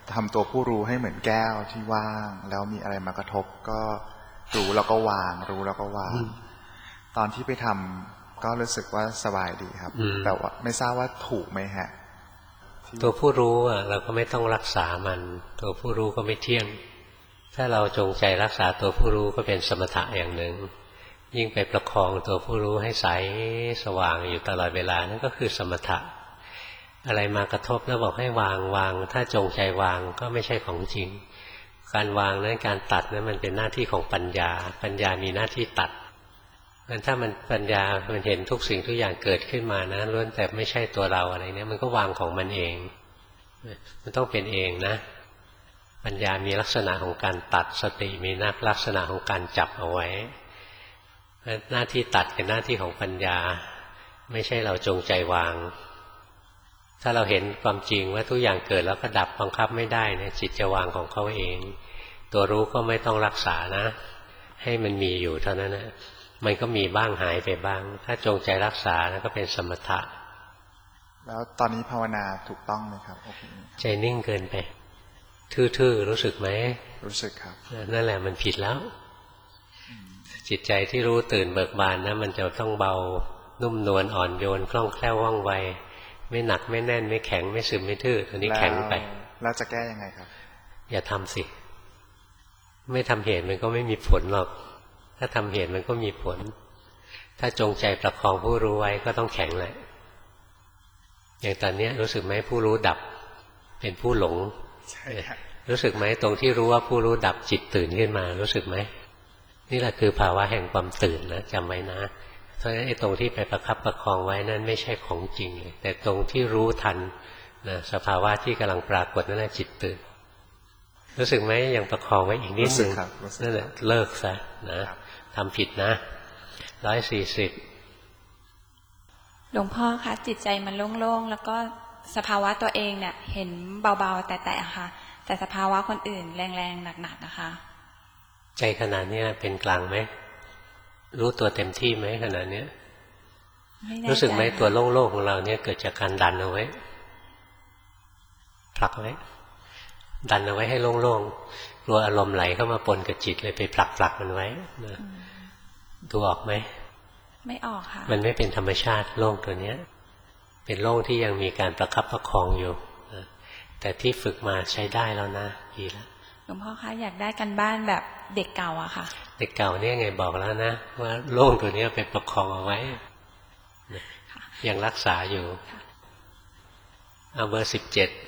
[SPEAKER 21] ทำตัวผู้รู้ให้เหมือนแก้วที่ว่างแล้วมีอะไรมากระทบก็รู้แล้วก็วางรู้แล้วก็วางตอนที่ไปทำก็รู้สึกว่าสบายดีครับแต่ว่าไม่ทราบว่าถูกไหมฮะ
[SPEAKER 1] ตัวผู้รู้อ่ะเราก็ไม่ต้องรักษามันตัวผู้รู้ก็ไม่เที่ยงถ้าเราจงใจรักษาตัวผู้รู้ก็เป็นสมถะอย่างหนึ่งยิ่งไปประคองตัวผู้รู้ให้ใสสว่างอยู่ตลอดเวลานั่นก็คือสมถะอะไรมากระทบแล้วบอกให้วางวางถ้าจงใจวางก็ไม่ใช่ของจริงการวางนั้นการตัดนั้นมันเป็นหน้าที่ของปัญญาปัญญามีหน้าที่ตัดงั้นถ้ามันปัญญามันเห็นทุกสิ่งทุกอย่างเกิดขึ้นมานะล้วนแต่ไม่ใช่ตัวเราอะไรเนี่ยมันก็วางของมันเองมันต้องเป็นเองนะปัญญามีลักษณะของการตัดสติมีนักลักษณะของการจับเอาไว้หน้าที่ตัดเป็นหน้าที่ของปัญญาไม่ใช่เราจงใจวางถ้าเราเห็นความจริงว่าทุกอย่างเกิดแล้วก็ดับบังคับไม่ได้เนี่ยจิตจะวางของเขาเองตัวรู้ก็ไม่ต้องรักษานะให้มันมีอยู่เท่านั้นนะมันก็มีบ้างหายไปบ้างถ้าจงใจรักษาแล้วก็เป็นสมถะ
[SPEAKER 21] แล้วตอนนี้ภาวนาถูกต้องไหมครับ
[SPEAKER 1] ใจนิ่งเกินไปทื่อๆรู้สึกไหม
[SPEAKER 21] รู้สึกครับ
[SPEAKER 1] นั่นแหละมันผิดแล้วจิตใจที่รู้ตื่นเบิกบานนะมันจะต้องเบานุ่มนวลอ่อนโยนคล่องแคล่วว่องไวไม่หนักไม่แน่นไม่แข็งไม่ซึมไม่ทื่อตัวนี้แข็งไป
[SPEAKER 21] แล้วจะแก้ยังไงครับ
[SPEAKER 1] อย่าทำสิไม่ทำเหตุมันก็ไม่มีผลหรอกถ้าทำเหตุมันก็มีผลถ้าจงใจประคองผู้รู้ไว้ก็ต้องแข็งแหละอย่างตอนนี้รู้สึกไหมผู้รู้ดับเป็นผู้หลงรู้สึกไหมตรงที่รู้ว่าผู้รู้ดับจิตตื่นขึ้นมารู้สึกไหมนี่แหละคือภาวะแห่งความตื่นนะจำไว้นะเพราะฉะนั้นไอ้ตรงที่ไปประคับประคองไว้นั่นไม่ใช่ของจริงเลยแต่ตรงที่รู้ทันนะสภาวะที่กำลังปรากฏนั่นแหละจิตตื่นรู้สึกไหมยังประคองไว้อีกนิดนึงนั่นแหละเลิกซะนะทำผิดนะร้อยสี่สิบ
[SPEAKER 10] หลวงพ่อคะจิตใจมันโล่งๆแล้วก็สภาวะตัวเองเนี่ยเห็นเบาๆแต่ๆค่ะแต่สภาวะคนอื่นแรงๆหนักๆนะคะ
[SPEAKER 1] ใจขนาดนี้เป็นกลางไหมรู้ตัวเต็มที่ไหมขนาดนี้รู้สึกไหมตัวโล่งๆของเราเนี่ยเกิดจากการดันเอาไว้ผลักไว้ดันเอาไว้ให้โล่งๆกลัวอารมณ์ไหลเข้ามาปนกับจิตเลยไปผลักๆมันไว้นะดูออกไหม
[SPEAKER 10] ไม่ออกค่ะ
[SPEAKER 1] มันไม่เป็นธรรมชาติโล่งตัวเนี้ยเป็นโล่งที่ยังมีการประคับประคองอยู่นะแต่ที่ฝึกมาใช้ได้แล้วนะดีแล้ว
[SPEAKER 10] หลวงพ่อคะอยากได้กันบ้านแบบเด็กเก่าอะค่ะ
[SPEAKER 1] เด็กเก่าเนี่ยไงบอกแล้วนะว่าโล่งตัวนี้ไปประคองเอาไว้ยังรักษาอยู่เอาเบอร์สิบเจ็ด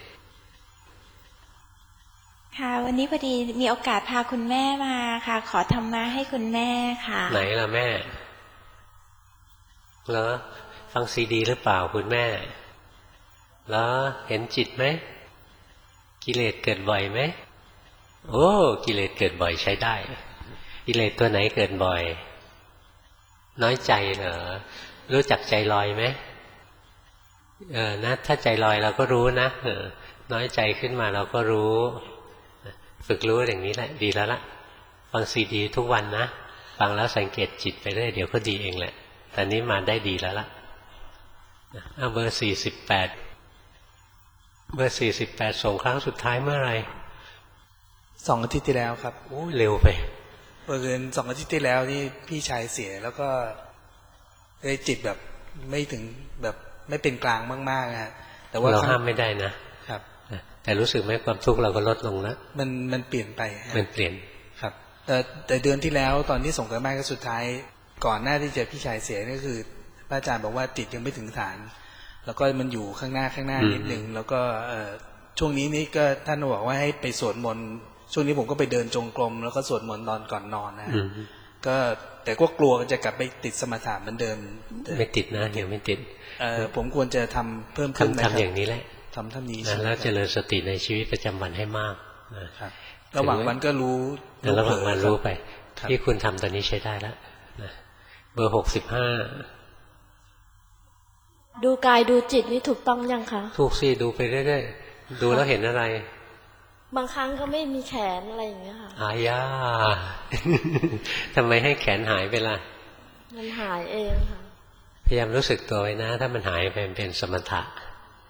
[SPEAKER 22] ค่ะวันนี้พอดีมีโอกาสพาคุณแม่มาค่ะขอธรรมะให้คุณแม่ค่ะ
[SPEAKER 1] ไหนล่ะแม่เหรอฟังซีดีหรือเปล่าคุณแม่แล้วเห็นจิตไหมกิเลสเกิดบ่อยไหมโอ้กิเลสเกิดบ่อยใช้ได้กิเลสตัวไหนเกิดบ่อยน้อยใจเหรอรู้จักใจลอยไหมเออนะถ้าใจลอยเราก็รู้นะเออน้อยใจขึ้นมาเราก็รู้ฝึกรู้อย่างนี้แหละดีแล้วล่ะฟังซีดีทุกวันนะฟังแล้วสังเกตจิตไปเรื่อยเดี๋ยวก็ดีเองแหละตอนนี้มาได้ดีแล้วล่ะเอาเบอร์สี่สิบแปดเบอร์สี่สิบแปดส่งครั้งสุดท้ายเมื่อไหร่
[SPEAKER 23] สองอาทิตย์ที่แล้วครับ
[SPEAKER 1] โอ้เร็วไป
[SPEAKER 23] เมื่อคืนสองอาทิตย์ที่แล้วที่พี่ชายเสียแล้วก็ได้จิตแบบไม่ถึงแบบไม่เป็นกลางมากๆฮะ
[SPEAKER 1] แต่ว่าเราห้ามไม่ได้นะครับแต่รู้สึกไหมความทุกข์เราก็ลดลงแล้ว
[SPEAKER 23] มันมันเปลี่ยนไป
[SPEAKER 1] มันเปลี่ยน
[SPEAKER 23] ครับแต่แต่เดือนที่แล้วตอนที่ส่งกันบ้านก็สุดท้ายก่อนหน้าที่จะพี่ชายเสียนี่คือพระอาจารย์บอกว่าจิตยังไม่ถึงฐานแล้วก็มันอยู่ข้างหน้าข้างหน้านิดหนึ่งแล้วก็ช่วงนี้นี่ก็ท่านบอกว่าให้ไปสวดมนต์ช่วงนี้ผมก็ไปเดินจงกรมแล้วก็สวดมนต์นอนก่อนนอนนะก็แต่ก็กลัวจะกลับไปติดสมถะเหมือนเดิม
[SPEAKER 1] ไม่ติดนะยังไม่ติด
[SPEAKER 23] ผมควรจะทำเพิ่มขึ้นไหมครับ
[SPEAKER 1] ทำอย่างนี้แหละ
[SPEAKER 23] ทำเท่านี้
[SPEAKER 1] แล้วเจริญสติในชีวิตประจำวันให้มาก
[SPEAKER 23] นะครับระหว่างวันก็รู้
[SPEAKER 1] ระหว่างวันรู้ไปที่คุณทำตอนนี้ใช้ได้แล้วเบอร์หกสิบห้า
[SPEAKER 2] ดูกายดูจิตนี่ถูกต้องยังคะ
[SPEAKER 1] ถูกสิดูไปเรื่อยๆดูแล้วเห็นอะไร
[SPEAKER 2] บางครั้งก็ไม่มีแขนอะไรอย่างเงี้ยค่ะ
[SPEAKER 1] อายาทำไมให้แขนหายไปล่ะ
[SPEAKER 2] มันหายเองค่ะ
[SPEAKER 1] พยายามรู้สึกตัวไว้นะถ้ามันหายไปเป็นสมถะ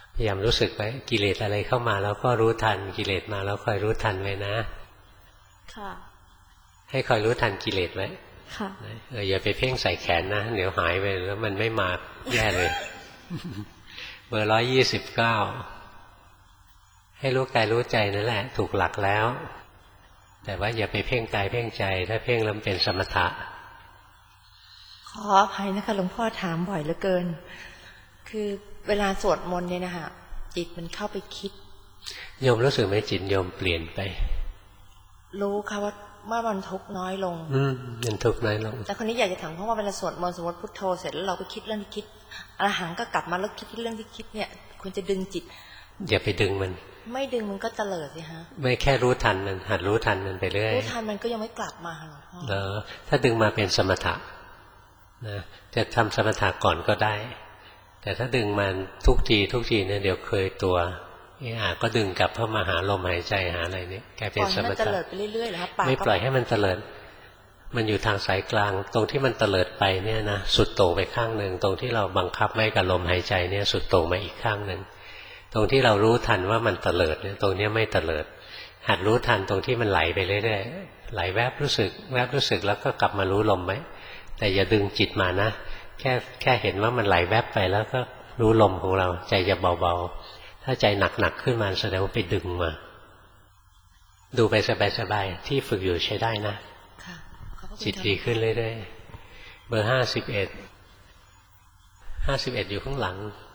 [SPEAKER 1] พยายามรู้สึกไว้กิเลสอะไรเข้ามาแล้วก็รู้ทันกิเลสมาแล้วคอยรู้ทันไว้นะค่ะให้คอยรู้ทันกิเลสไว้ค่ะเอออย่าไปเพ่งใส่แขนนะเดี๋ยวหายไปแล้วมันไม่มาแย่เลย เบอร์ร้อยยี่สิบเก้าให้รู้กายรู้ใจนั่นแหละถูกหลักแล้วแต่ว่าอย่าไปเพ่งกายเพ่งใจถ้าเพ่งแล้วเป็นสมถะ
[SPEAKER 3] ขออภัยนะคะหลวงพ่อถามบ่อยเหลือเกินคือเวลาสวดมนต์เนี่ยนะคะจิตมันเข้าไปคิด
[SPEAKER 1] โยมรู้สึกไหมจิตโยมเปลี่ยนไป
[SPEAKER 3] รู้ค่ะว่าเมื่อมันทุกข์น้อยลง
[SPEAKER 1] อืมมันทุกข์น้อยลง
[SPEAKER 3] แต่คนนี้อยากจะถามเพราะว่าเวลาสวดมนต์สมมติพุทโธเสร็จแล้วเราไปคิดเรื่องที่คิดอรหังก็กลับมาแล้วคิดเรื่องที่คิดเนี่ยควรจะดึงจิต
[SPEAKER 1] อย่าไปดึงมัน
[SPEAKER 3] ไม่ดึงมันก็เตลิดสิฮะ
[SPEAKER 1] ไม่แค่รู้ทันมันหัดรู้ทันมันไปเรื่อย
[SPEAKER 3] รู้ทันมันก็ยังไม่กลับมาหรอก
[SPEAKER 1] เออถ้าดึงมาเป็นสมถะนะจะทำสมถะก่อนก็ได้แต่ถ้าดึงมันทุกทีทุกทีเนี่ยเดี๋ยวเคยตัวนี่อ่ะก็ดึงกลับเข้ามาหาลมหายใจหาอะไรเนี่ยแกเป็นสมถะปล่อยให้มันเตลิดไปเรื่อยๆเหรอครับไม่ปล่อยให้มันเตลิดมันอยู่ทางสายกลางตรงที่มันเตลิดไปเนี่ยนะสุดโต่งไปข้างหนึ่งตรงที่เราบังคับไว้กับลมหายใจเนี่ยสุดโต่งมาอีกข้างหนึ่งตรงที่เรารู้ทันว่ามันเตลิดเนี่ยตรงนี้ไม่เตลิดหัดรู้ทันตรงที่มันไหลไปเรื่อยๆไหลแวบรู้สึกแวบรู้สึกแล้วก็กลับมารู้ลมไหมแต่อย่าดึงจิตมานะแค่แค่เห็นว่ามันไหลแวบไปแล้วก็รู้ลมของเราใจจะเบาๆถ้าใจหนักๆขึ้นมาแสดงว่าไปดึงมาดูไปสบายๆที่ฝึกอยู่ใช้ได้นะจิตดีขึ้นเรื่อยๆเบอร์ห้าสิบเอ็ดห้าสิบเอ็ดอยู่ข้างหลัง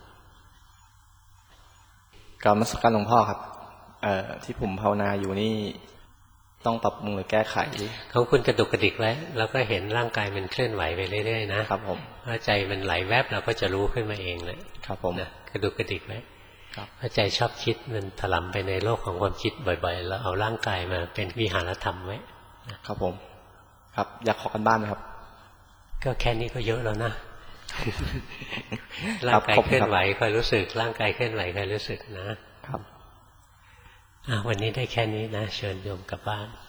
[SPEAKER 4] กรรมนมัสการหลวงพ่อครับเอ่อที่ผมภาวนาอยู่นี่ต้องปรับปรุงหรือแก้ไข
[SPEAKER 1] ของคุณกระดุกกระดิกไว้แล้วก็เห็นร่างกายมันเคลื่อนไหวไปเรื่อยๆนะครับผมถ้าใจมันไหลแวบเราก็จะรู้ขึ้นมาเองเลย
[SPEAKER 4] ครับผม
[SPEAKER 1] นะกระดุกกระดิกไว้ถ้าใจชอบคิดมันถลำไปในโลกของความคิดบ่อยๆแล้วเอาร่างกายมาเป็นวิหารธรรมไว้
[SPEAKER 4] ครับผมครับอยากขอกันบ้านไหมครับ
[SPEAKER 1] ก็แค่นี้ก็เยอะแล้วนะร่างกายเคลื่อนไหวคอยรู้สึกร่างกายเคลื่อนไหวคอยรู้สึกนะครับวันนี้ได้แค่นี้นะเชิญโยมกลับบ้าน